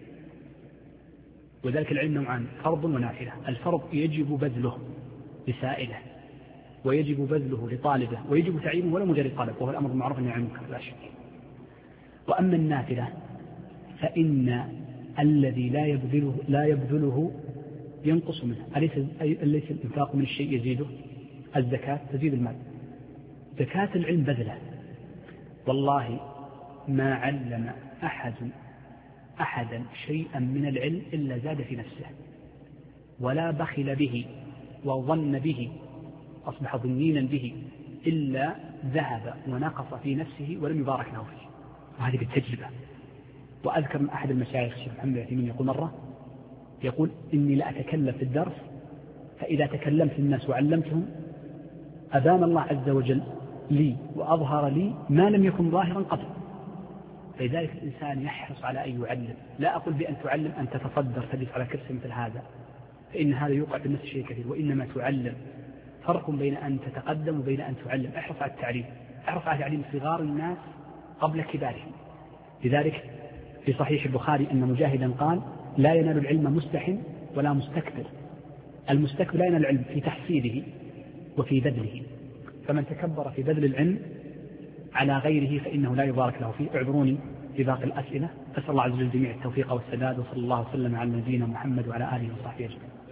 وذلك العلم نوعان، فرض ونافلة. الفرض يجب بذله لسائله، ويجب بذله لطالبه، ويجب تعليمه ولا مجرد طالب، وهو الأمر المعروف أن يعلمك لا شك. وأما النافلة فإن الذي لا يبذله لا يبذله ينقص منه. أليس أليس الإنفاق من الشيء يزيده؟ الزكاة تزيد المال. زكاة العلم بذله. والله ما علم أحد أحدا شيئا من العلم إلا زاد في نفسه، ولا بخل به وظن به أصبح ظنينا به إلا ذهب ونقص في نفسه ولم يبارك له فيه. وهذه بالتجربة. وأذكر من أحد المشايخ الشيخ محمد العثيمين يقول مرة، يقول إني لأتكلم في الدرس فإذا تكلمت الناس وعلمتهم أبان الله عز وجل لي وأظهر لي ما لم يكن ظاهرا قبل. فلذلك الإنسان يحرص على أن يعلم. لا أقول بأن تعلم أن تتصدر تجلس على كرسي مثل هذا، فإن هذا يوقع في النفس شيء كثير. وإنما تعلم. فرق بين أن تتقدم وبين أن تعلم. احرص على التعليم، احرص على تعليم صغار الناس قبل كبارهم. لذلك في صحيح البخاري أن مجاهدا قال لا ينال العلم مستح ولا مستكبر. المستكبر لا ينال العلم في تحصيله وفي بذله. فمن تكبر في بذل العلم على غيره فإنه لا يبارك له فيه. اعذروني في باقي الأسئلة. أسأل الله عز وجل جميع التوفيق والسداد، وصلى الله وسلم على نبينا محمد وعلى آله وصحبه أجمعين.